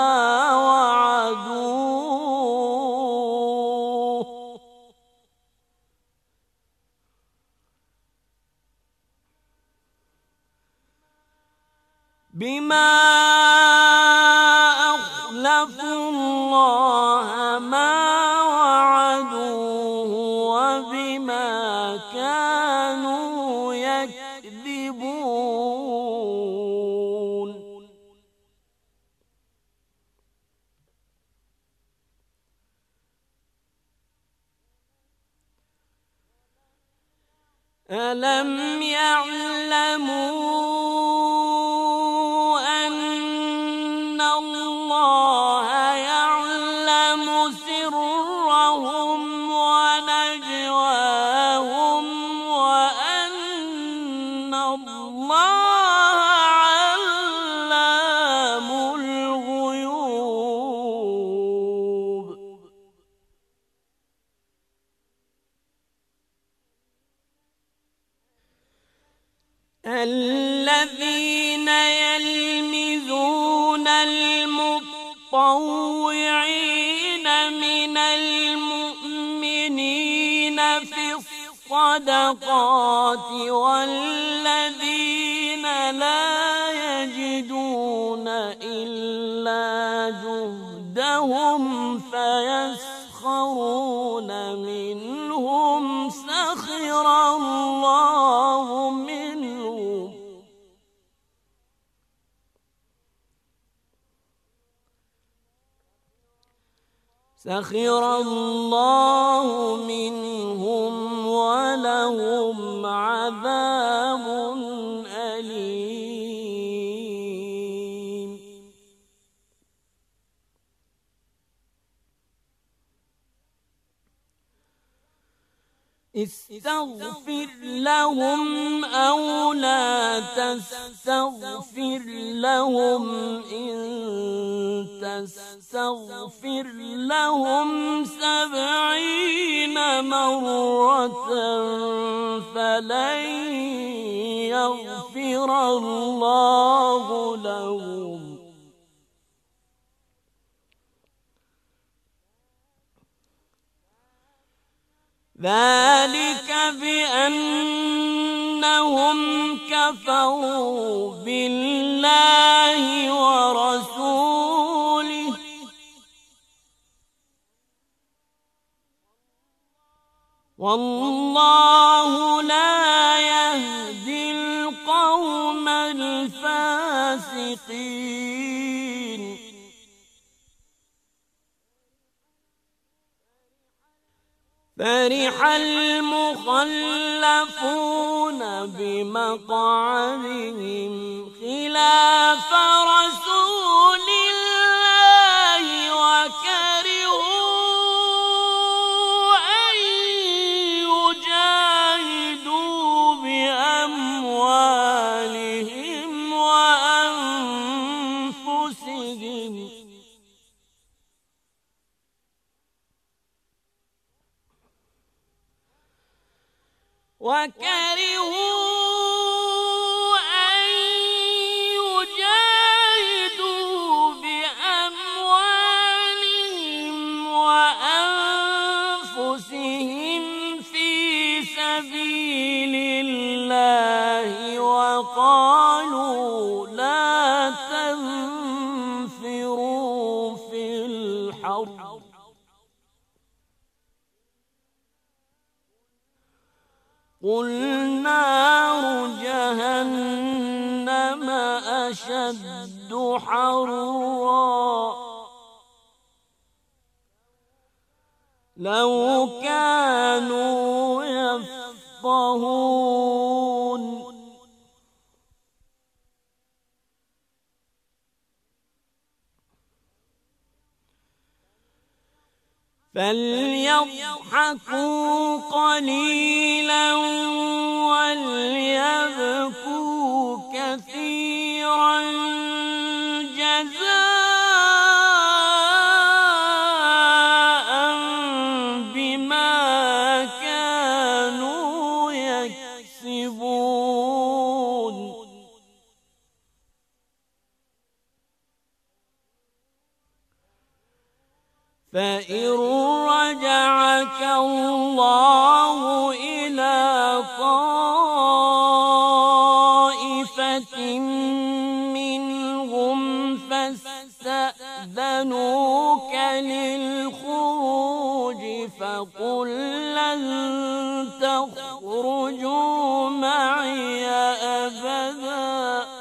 وعدوه وبما كانوا يكذبون ألم يعلموا أن الله يعلم سرهم ونجواهم وأن الله علام الغيوب الذين يلمزون المطوعين من المؤمنين في الصدقات والذين لا يجدون إلا جهدهم فيسخرون منهم سخر الله منهم ولهم عذاب أليم استغفر لهم أو لا تستغفر لهم إن تستغفر لهم 70 مرة فلن يغفر الله لهم ذلك بأنهم كفروا بالله ورسوله والله لا يهدي القوم الفاسقين فرح المخلفون بمقعدهم خلاف رسول الله وكرهوا أن يجاهدوا بأموالهم وأنفسهم في سبيل الله وقالوا لا تنفروا في الحرب قل نار جهنم أشد حرا لو كانوا يفقهون فليضحكوا قليلا وليبكوا كثيرا جزاء بما كانوا يكسبون فإن رجعك الله إلى طائفة منهم فاستأذنوك للخروج فقل لن تخرجوا معي أبدا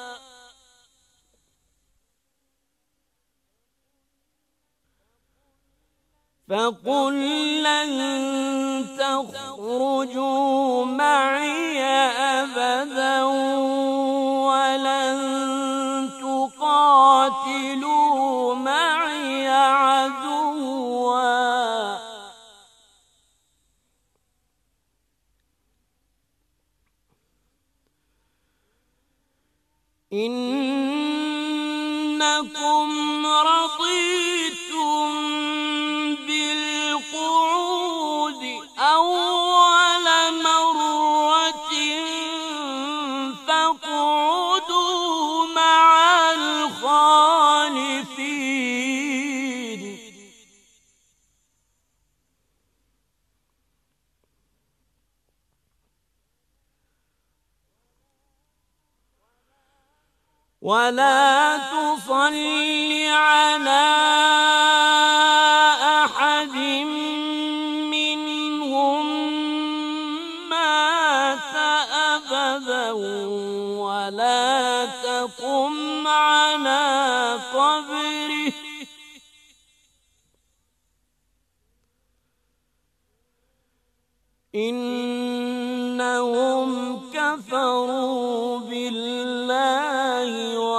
فقل لن تخرجوا معي أبدا ولن تقاتلوا معي عدوا إنكم رضيتم بالقعود أول مرة فاقعدوا مع الخالفين ولا تصل على أحد منهم مات أبدا ولا تقم على قبره إنهم كفروا بالله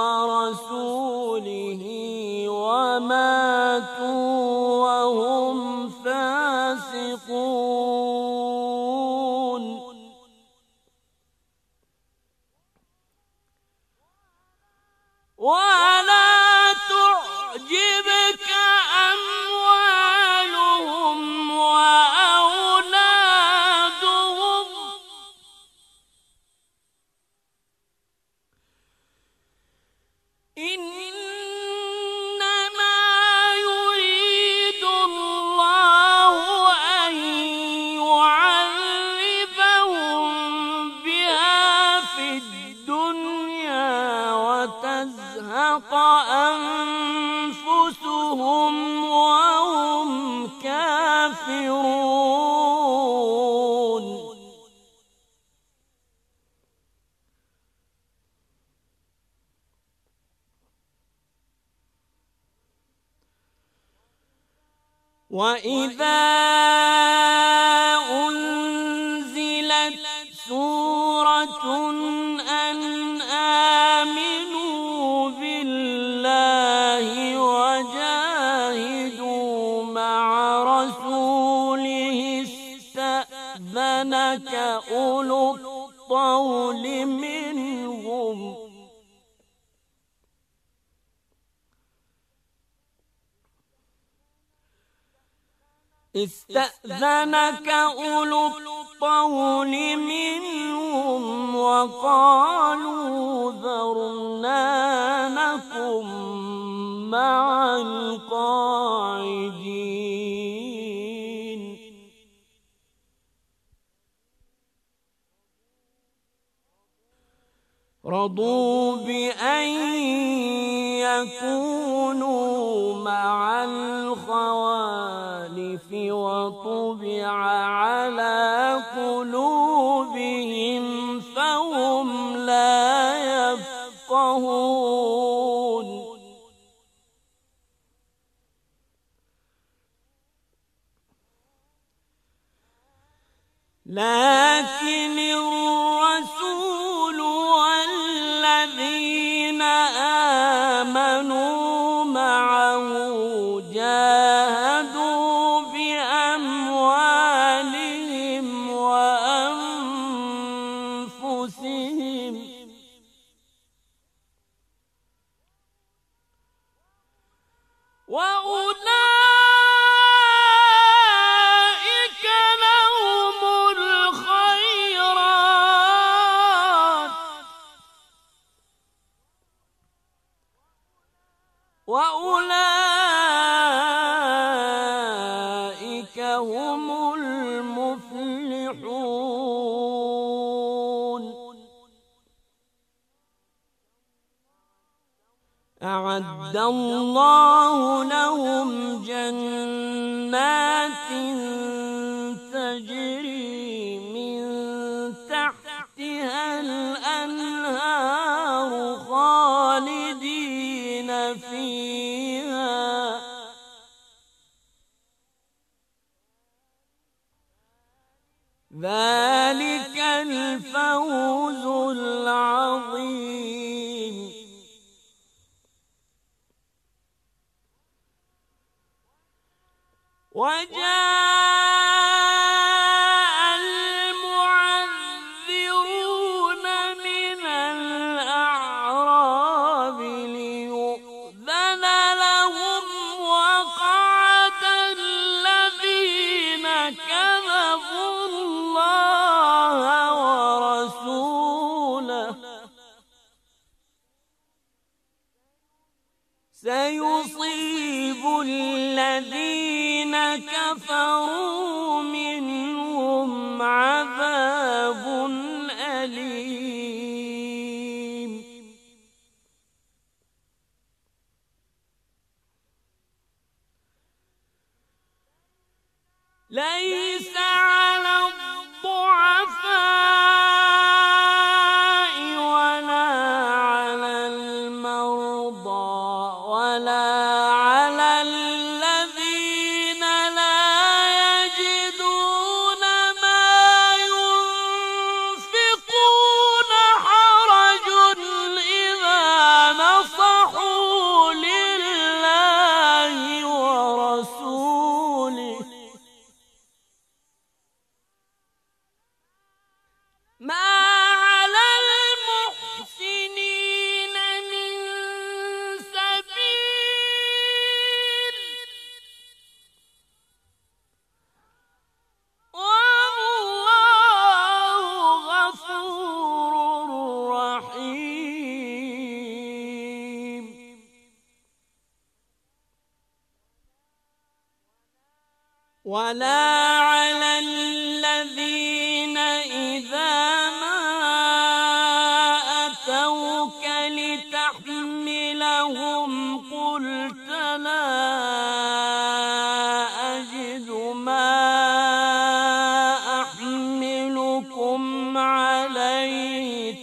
ورسوله وماتوا وهم فاسقون تزهق أنفسهم وهم كافرون وإذا أنزلت سورة أن آمنوا بالله وجاهدوا مع رسوله استأذنك أولو الطول منهم وقالوا ذرنا نكن مع القاعدين رضوا بأن يكونوا مع الخوالف وطبع على قلوبهم فهم لا يفقهون لكن الرسول والذين آمنوا معه جاهدوا بأموالهم وأنفسهم وأولئك لهم الخيرات وأولئك هم المفلحون أعد الله لهم جنات تجري من تحتها الأنهار خالدين فيها ذلك الفوز العظيم وجاء المعذرون من الأعراب ليؤذن لهم وقعد الذين كذبوا الله ورسوله سيصيب الذين كفروا منهم عذاب أليم ليس على الضعفاء ولا على المرضى ولا على الذين لا يجدون ما ينفقون حرج إذا نصحوا لله ورسوله ما على المحسنين من سبيل والله غفور رحيم ولا على الذين إذا ما أتوك لتحملهم كلكم عليه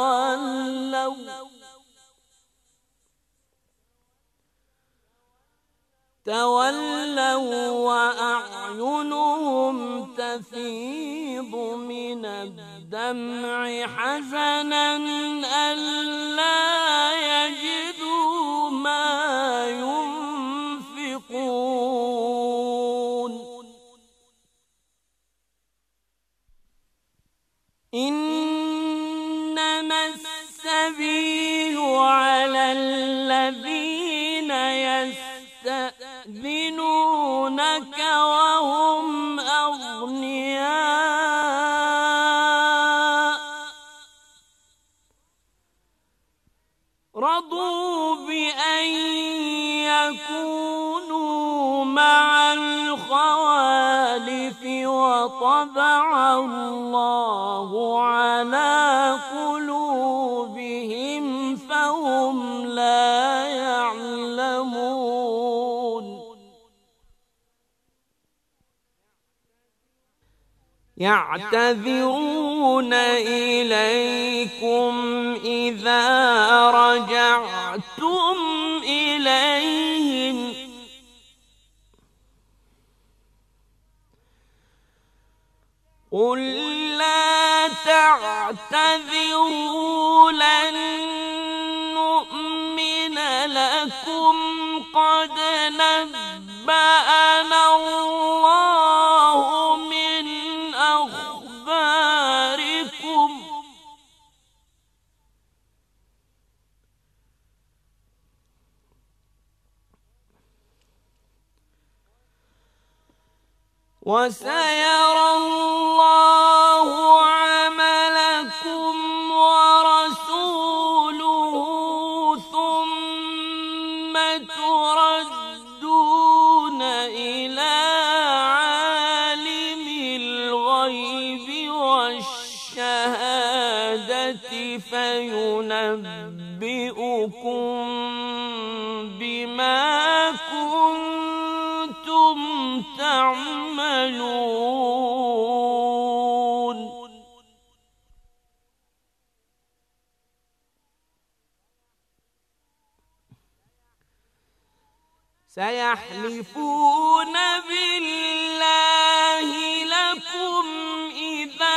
تولوا وأعينهم تفيض من الدمع حزنا ألا يجدوا ما ينفقون إنما السبيل على الذين يستأذنونك وهم أغنياء رضوا بأن يكونوا مع الخوالف وطبع الله على قلوبهم فهم لا يعلمون يعتذرون إليكم إذا رجعتم إليهم قل لا تعتذروا لن نؤمن لكم قد نبأنا الله من أخباركم وسيرى الله عملكم ورسوله ثم تردون إلى عالم الغيب والشهادة فينبئكم بما كنتم تعملون سيحلفون بالله لكم إذا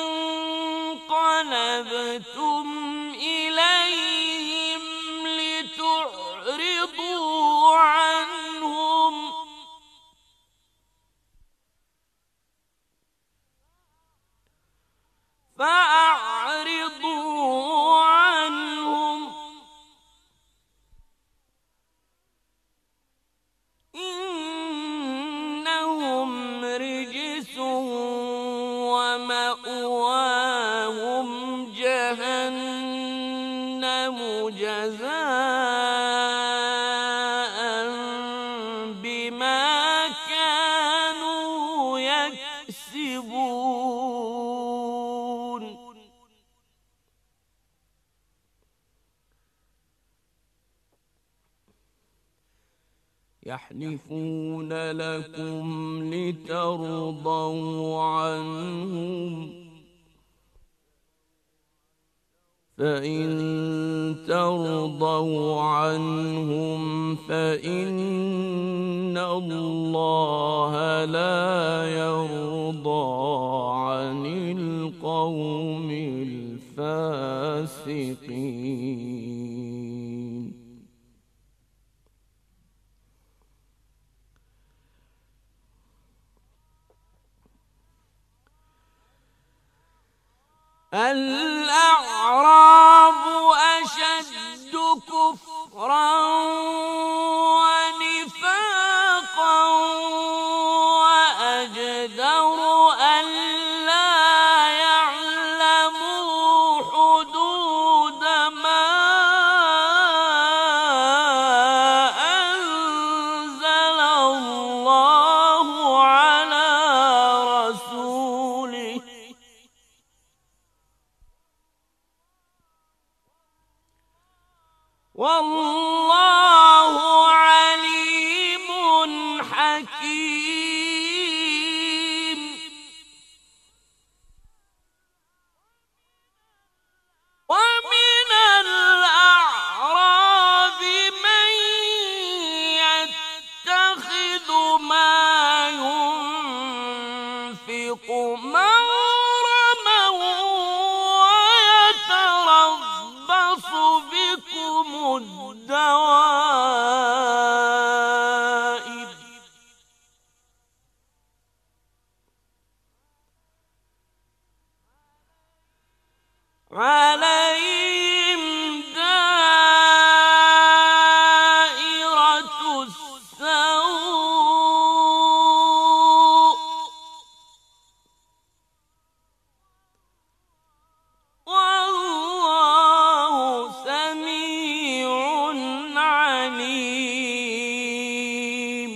انقلبتم إليهم لتعرضوا عنهم فأعرضوا عنهم إنهم رجس ومأواهم جهنم جزاء بما كانوا يكسبون يحلفون لكم لترضوا عنهم فإن ترضوا عنهم فإن الله لا يرضى عن القوم الفاسقين الأعراب أشد كفرا ونفاقا وأجدر ألا يعلموا حدود ما أنزل الله على رسوله والله عليم حكيم عليهم دائرة السوء والله سميع عليم.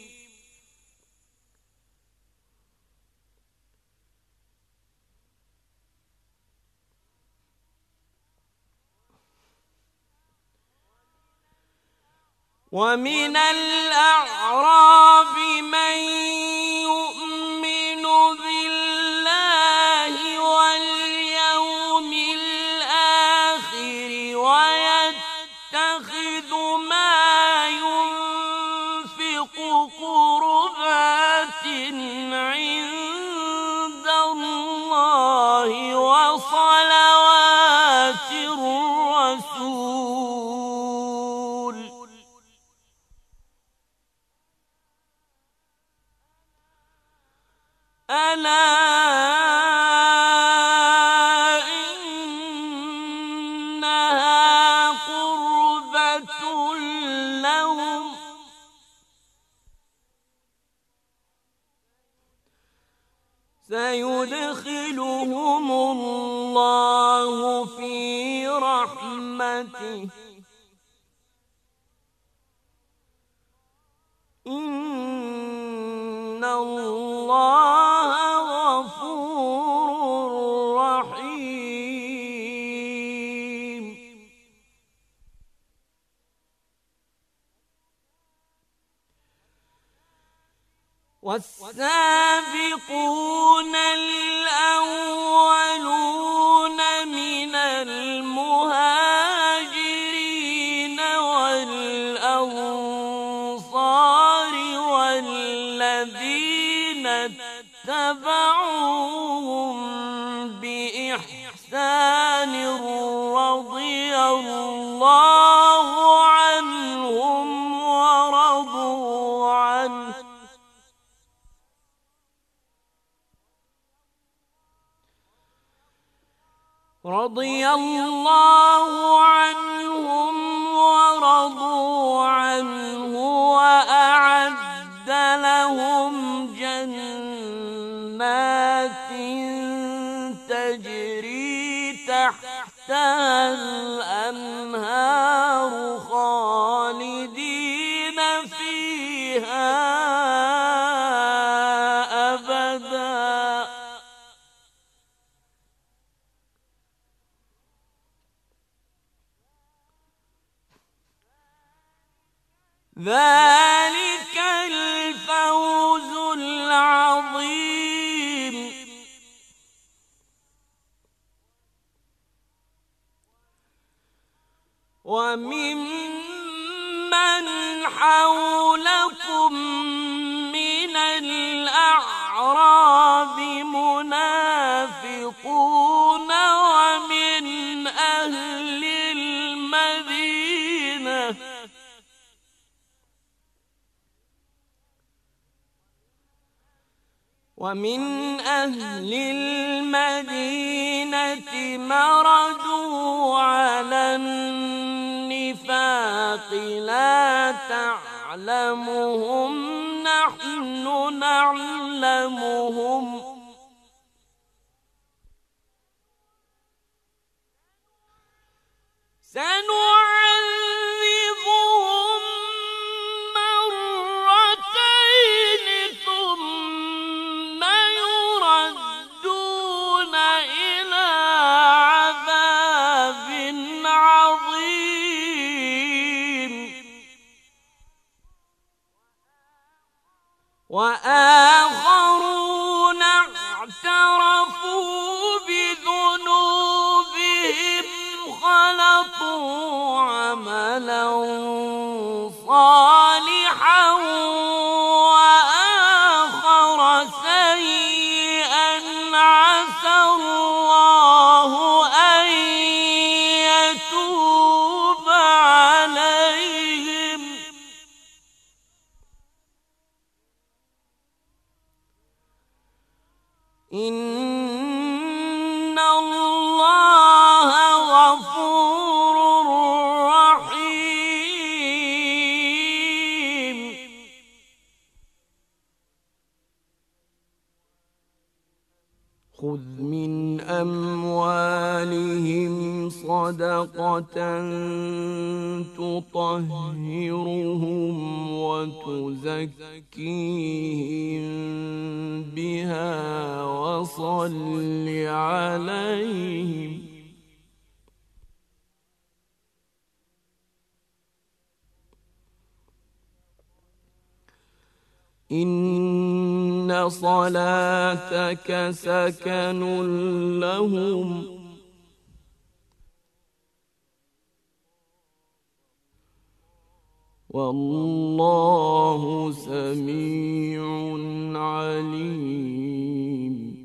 ومن الأعراب من يؤمن بالله واليوم الآخر ويتخذ ما ينفق قربات عند الله وصلوات الرسول ألا إنها قربة لهم سيدخلهم الله في رحمته إن الله غفور رحيم. والسابقون الأولون من المهاجرين والأنصار والذين اتبعوهم بإحسان رضي الله عنهم ورضوا عنه وأعد لهم جنات تجري تحتها الأنهار خالدين فيها أبدا ذلك الفوز العظيم. وممن حولكم من الأعراب منافقون ومن أهل المدينة مردوا على النفاق لا تعلمهم نحن نعلمهم سنعذبهم مرتين ثم يردون إلى عذاب عظيم وآخرون من أموالهم صدقة تطهرهم وتزكيهم بها وصل عليهم إن صلاتك سكن لهم والله سميع عليم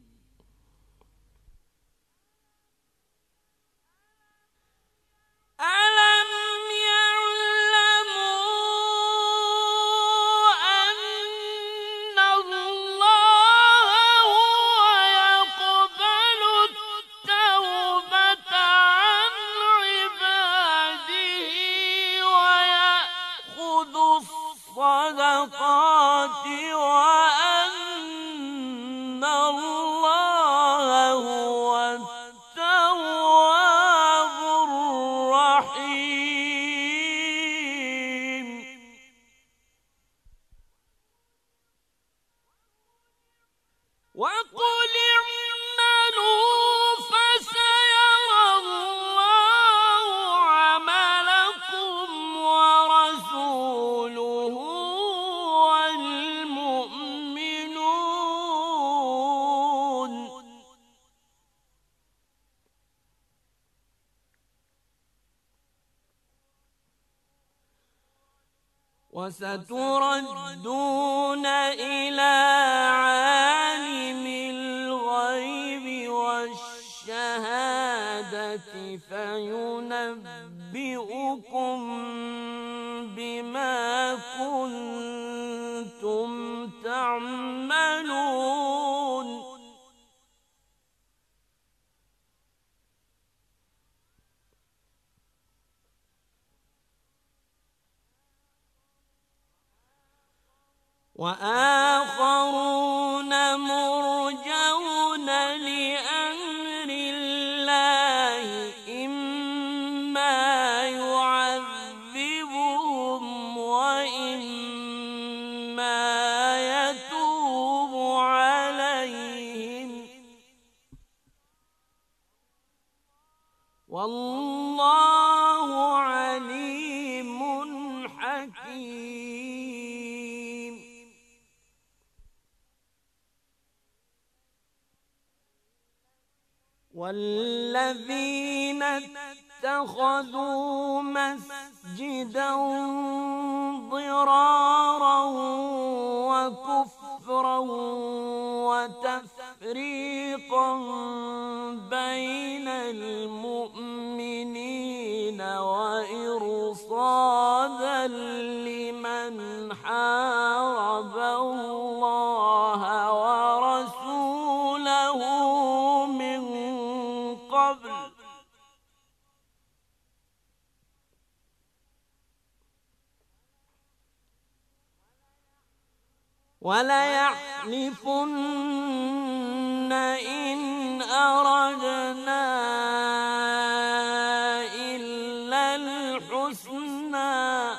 ألم يعلموا أن الله هو يقبل التوبة عن عباده ويأخذ الصدقات وأن الله هو التواب الرحيم وقل اعملوا فسيرى الله عملكم ورسوله والمؤمنون وستردون إلى عالم الغيب والشهادة فينبئكم بما كنتم تعملون وآخرون مرجون لأمر الله إما يعذبهم وإما يتوب عليهم والله عليم حكيم والذين اتخذوا مسجدا ضرارا وكفرا وتفريقا بين المؤمنين وإرصادا لمن حارب الله ورسوله من قبل وليحلفن إن أردنا إلا الحسنى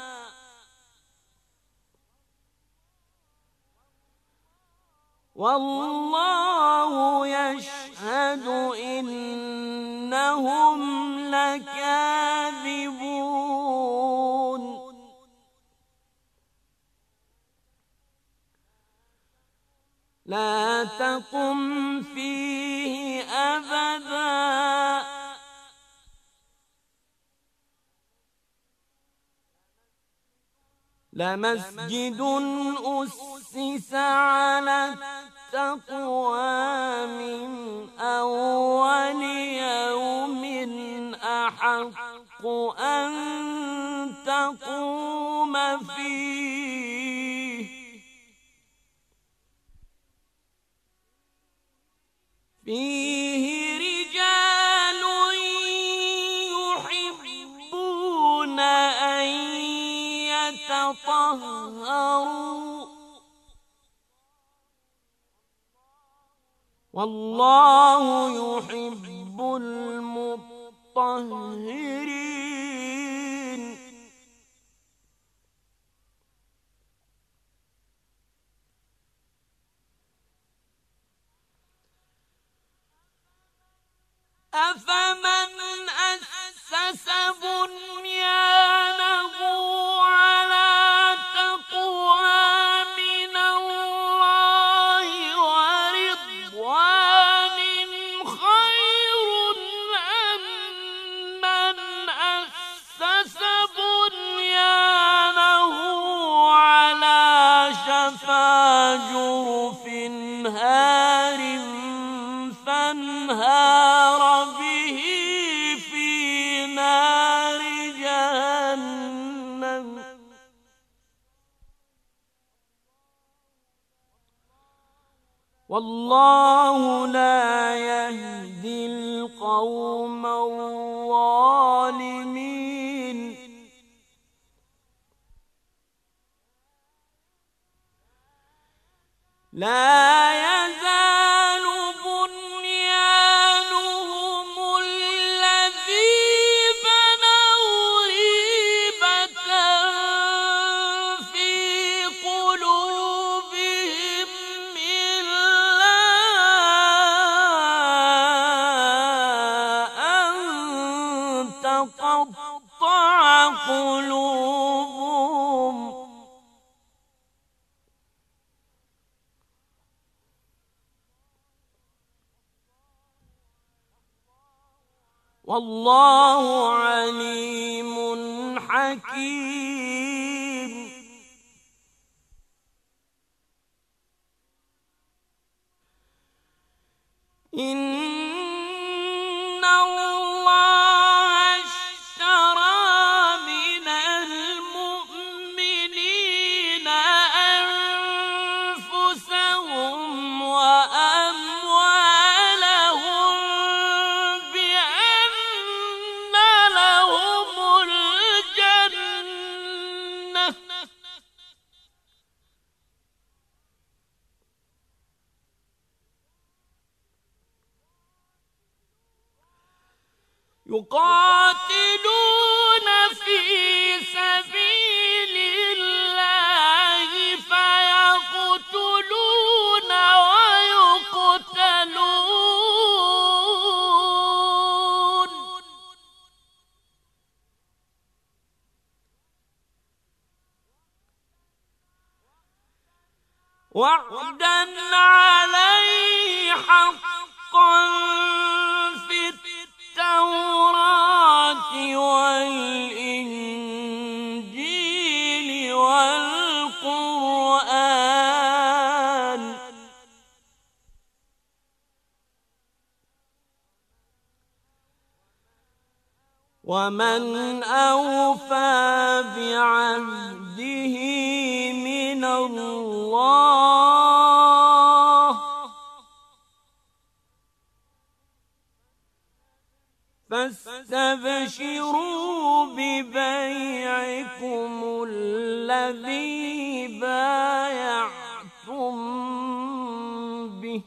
والله يشهد إنهم لكاذبون لا تقم فيه أبدا لمسجد أسس على التقوى من أول يوم أحق أن تقوم فيه رجال يحبون أن يتطهروا والله يحب المطهرين. أفمن أسس بنيانه على تقوى من الله ورضوان خير أم من أسس بنيانه على شفا جرف هار فانهار به في نار جهنم والله لا يهدي القوم الظالمين. لا يزال بنيانهم الذي بنوا ريبة في قلوبهم إلا أن تقطع قلوبهم. والله عليم حكيم. إن الله اشترى من المؤمنين أنفسهم وأموالهم بأن لهم الجنة يقاتلون في سبيل الله فيقتلون ويقتلون وعدا عليه حقا في التوراة والإنجيل والقرآن. ومن أوفى بعهده من الله فاستبشروا ببيعكم الذي بايعتم به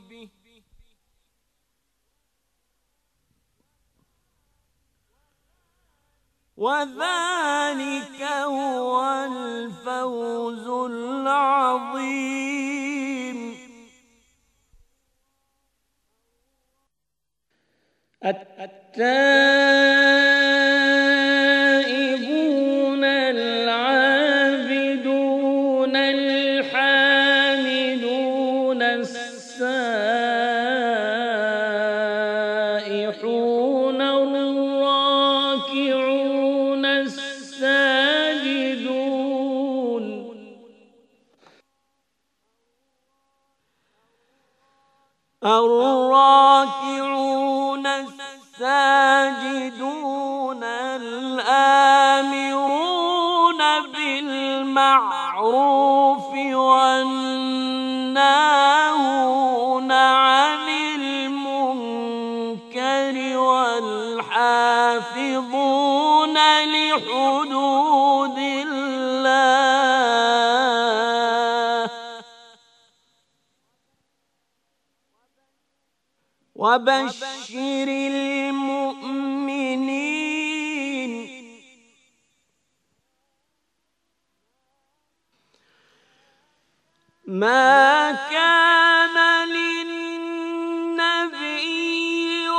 وذلك هو الفوز العظيم. التائبون العابدون الحامدون السائحون الراكعون الساجدون الراكعون الساجدون الآمرون بالمعروف والناهون عن المنكر والحافظون لحدود الله وبشر المؤمنين ما كان للنبي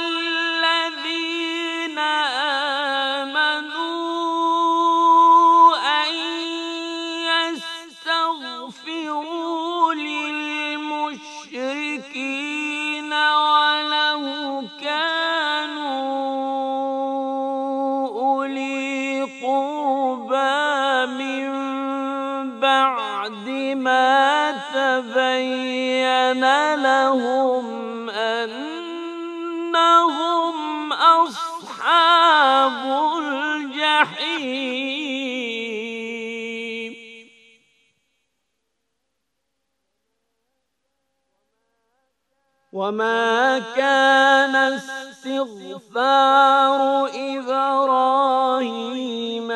والذين آمنوا أن يستغفروا للمشركين ولو كانوا أولي قربى من بعد ما تبين لهم أنهم أصحاب الجحيم وما كان استغفار إبراهيم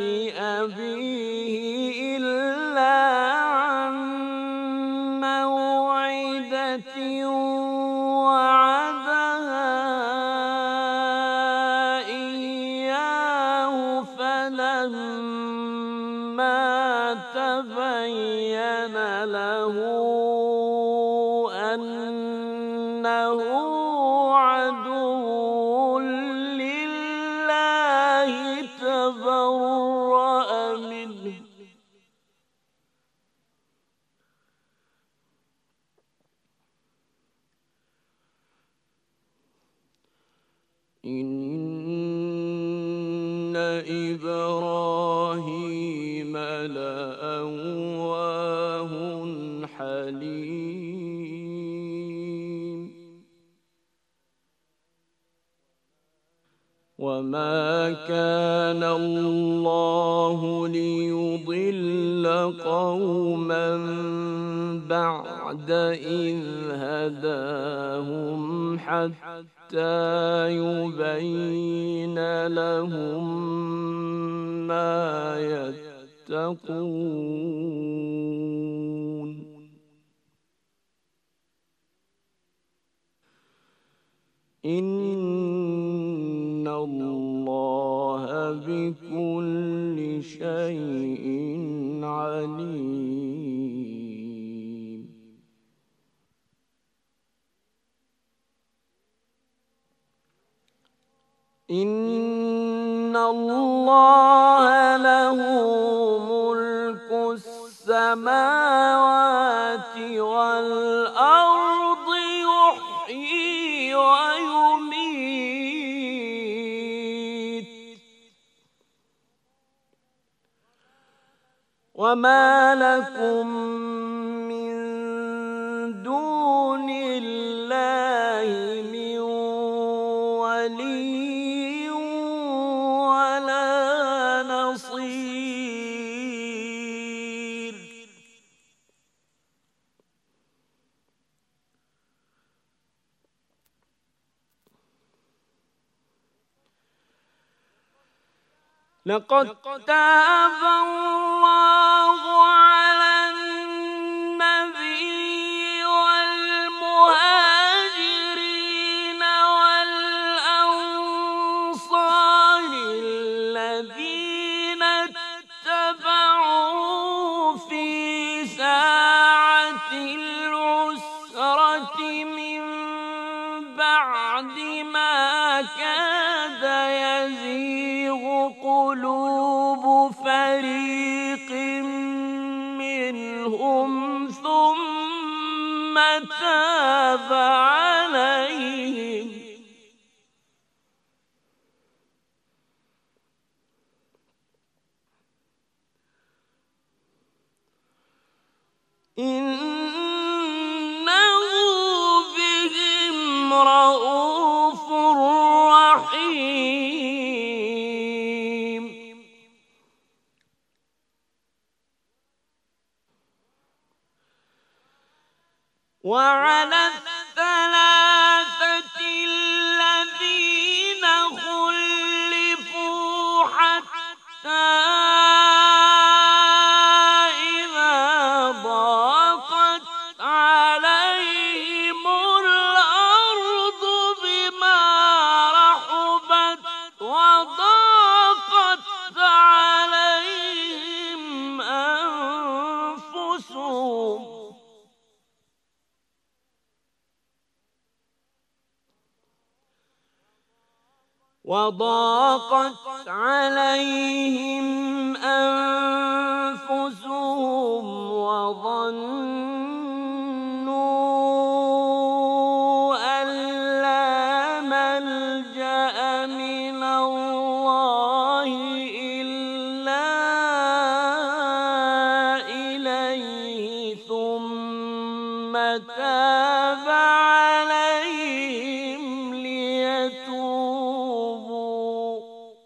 لأبيه إلا عن موعدة وعدها إياه فلما تبين له أنه عدو لله تبرأ منه إن إبراهيم لأواه حليم وما كان الله ليضل قوما بعد إذ هداهم حتى يبين لهم ما يتقون إن الله بكل شيء عليم إن الله له ملك السماوات والأرض يحيي ويميت وما لكم من دون الله من ولي ولا نصير لقد تاب الله على النبي والمهاجرين والأنصار الذين اتبعوه في ساعة العسرة من بعد ما كاد يزيغ قلوب فريق منهم ثم تاب عليهم إنه بهم رءوف رحيم وعلى الثلاثة الذين خلفوا حتى إذا ضاقت عليهم الأرض بما وضاقت عليهم أنفسهم وظنوا أن لا ملجأ من الله إلا إليه ثم تاب عليهم ليتوبوا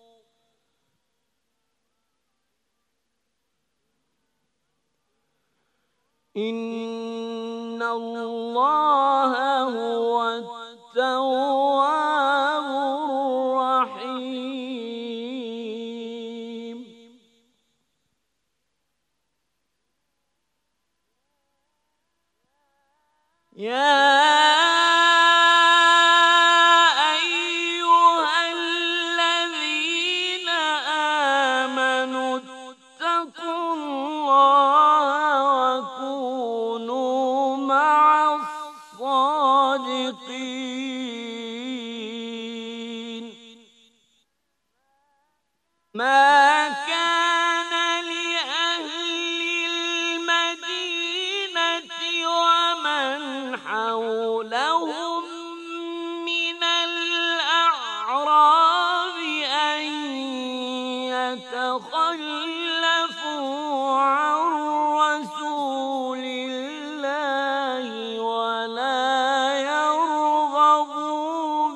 إن الله هو التواب الرحيم يا أيها الذين آمنوا اتقوا الله وكونوا مع الصادقين ما كان لأهل المدينة ومن حولهم من الأعراب أن يتخلفوا عن رسول الله ولا يرغبوا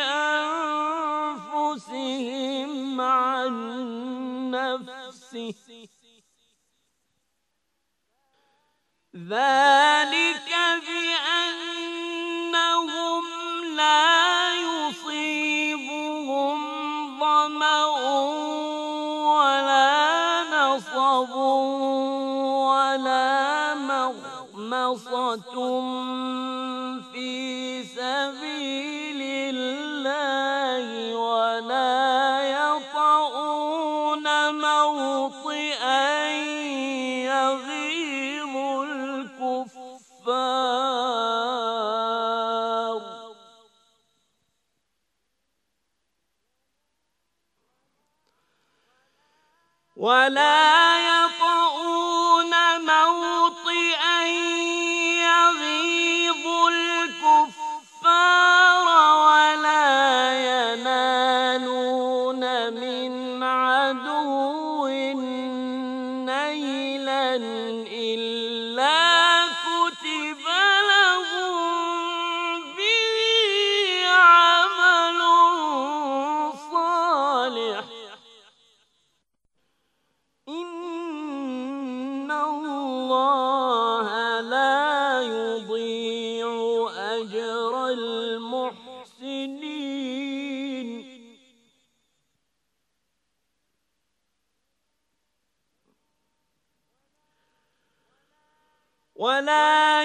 بأنفسهم عن نفسه ذلك بأنهم لا يصيبهم ظمأ ولا نصب ولا مخمصة في سبيل الله ولا يطؤون موطئا يغيظ الكفار ولا ينالون من عدو نيلا إلا كتب لهم به عمل صالح إن الله لا يضيع أجر المحسنين ولا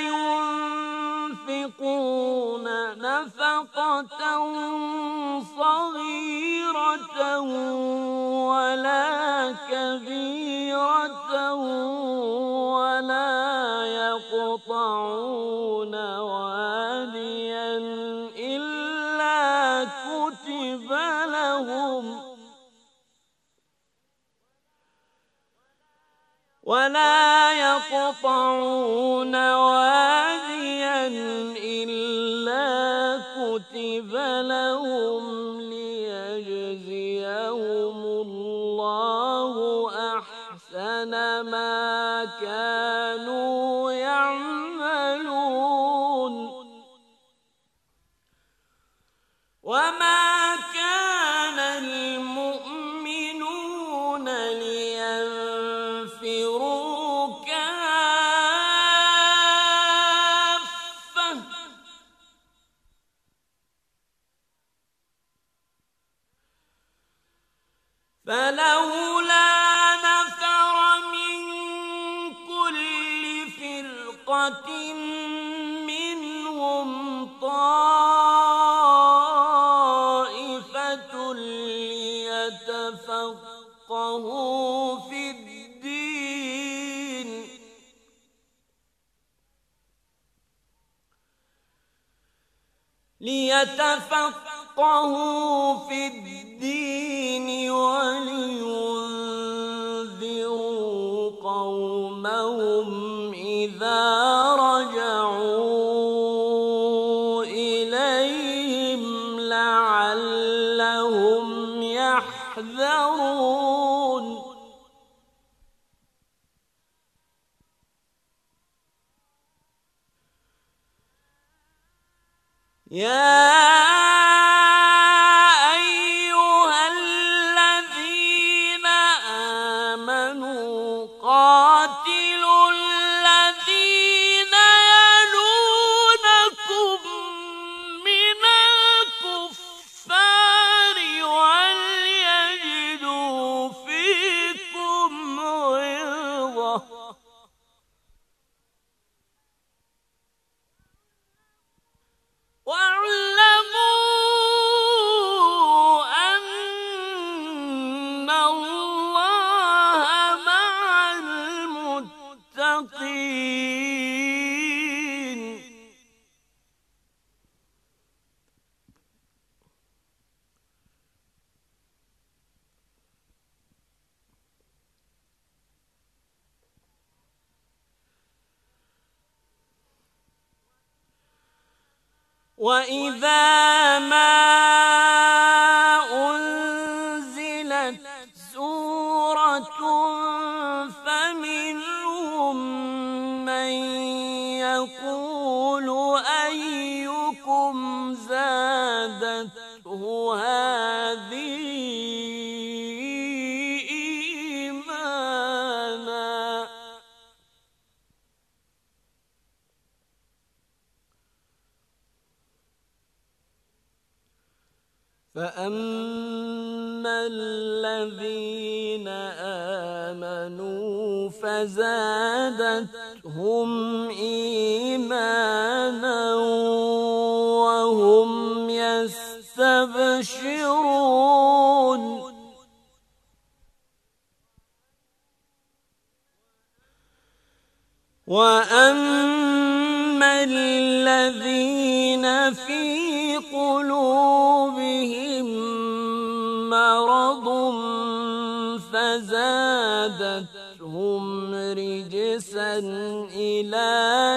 ينفقون نفقة صغيرة ولا كبيرة ولا يقطعون واديا إلا كتب لهم ليجزيهم الله أحسن ما كانوا يعملون وما كان المؤمنون لينفروا كافة فلولا نفر من كل فرقة منهم طائفة ليتفقهوا في الدين ليتفقهوا يفقهوا في الدين ولينذروا قومهم إذا رجعوا إليهم لعلهم يحذرون يا أيها الذين آمنوا قاتلوا الذين يلونكم من الكفار وليجدوا فيكم غلظة واعلموا أن الله مع المتقين وإذا ما أنزلت سورة فمنهم من يقول أيكم زادته هذه إيمانا فأما الذين آمنوا فزادتهم إيمانا وهم يستبشرون وأما الذين في قلوبهم مرض فزادتهم رجسا إلى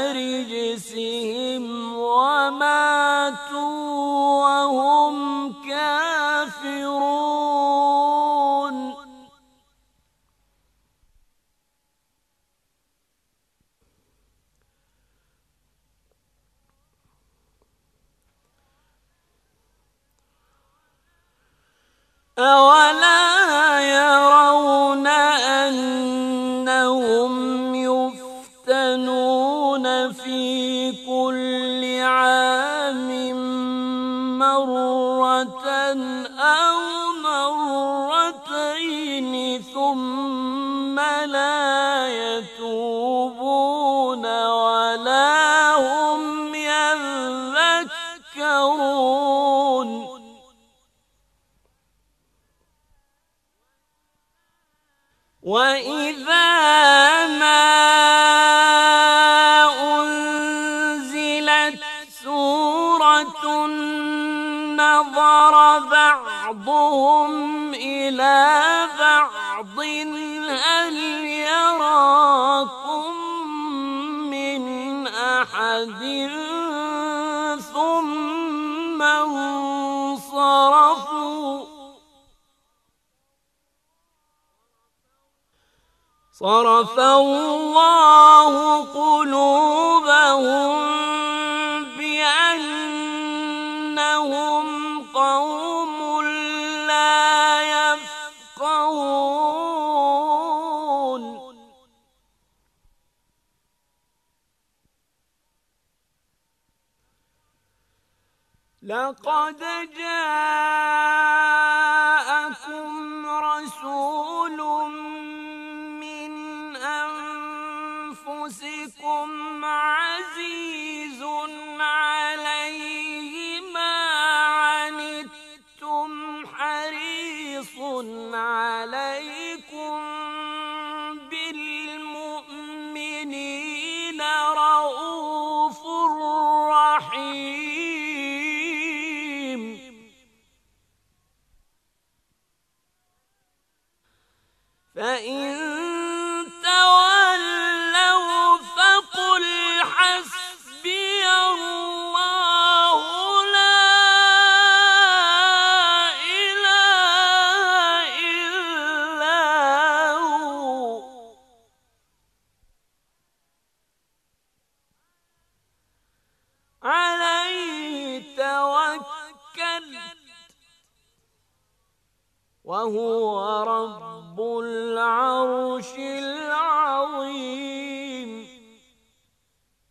رجسهم وماتوا وهم كافرون أولا يرون أنهم يفتنون في كل عام مرة أو مرتين ثم لا يتوبون ولا هم يذكرون وإذا ما أنزلت سورة نظر بعضهم إلى بعض هل يراكم من أحد ثم انصرفوا صرف الله قلوبهم بأنهم قوم لا يفقهون لقد جاءكم رسول أنفسكم عزيز عليه ما عنتم حريص عليكم بالمؤمنين رؤوف رحيم فإن تولوا فقل حسبي الله لا إله إلا هو عليه توكلت وهو رب العرش العظيم.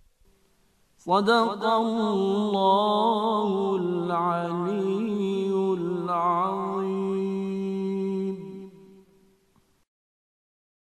صدق الله العلي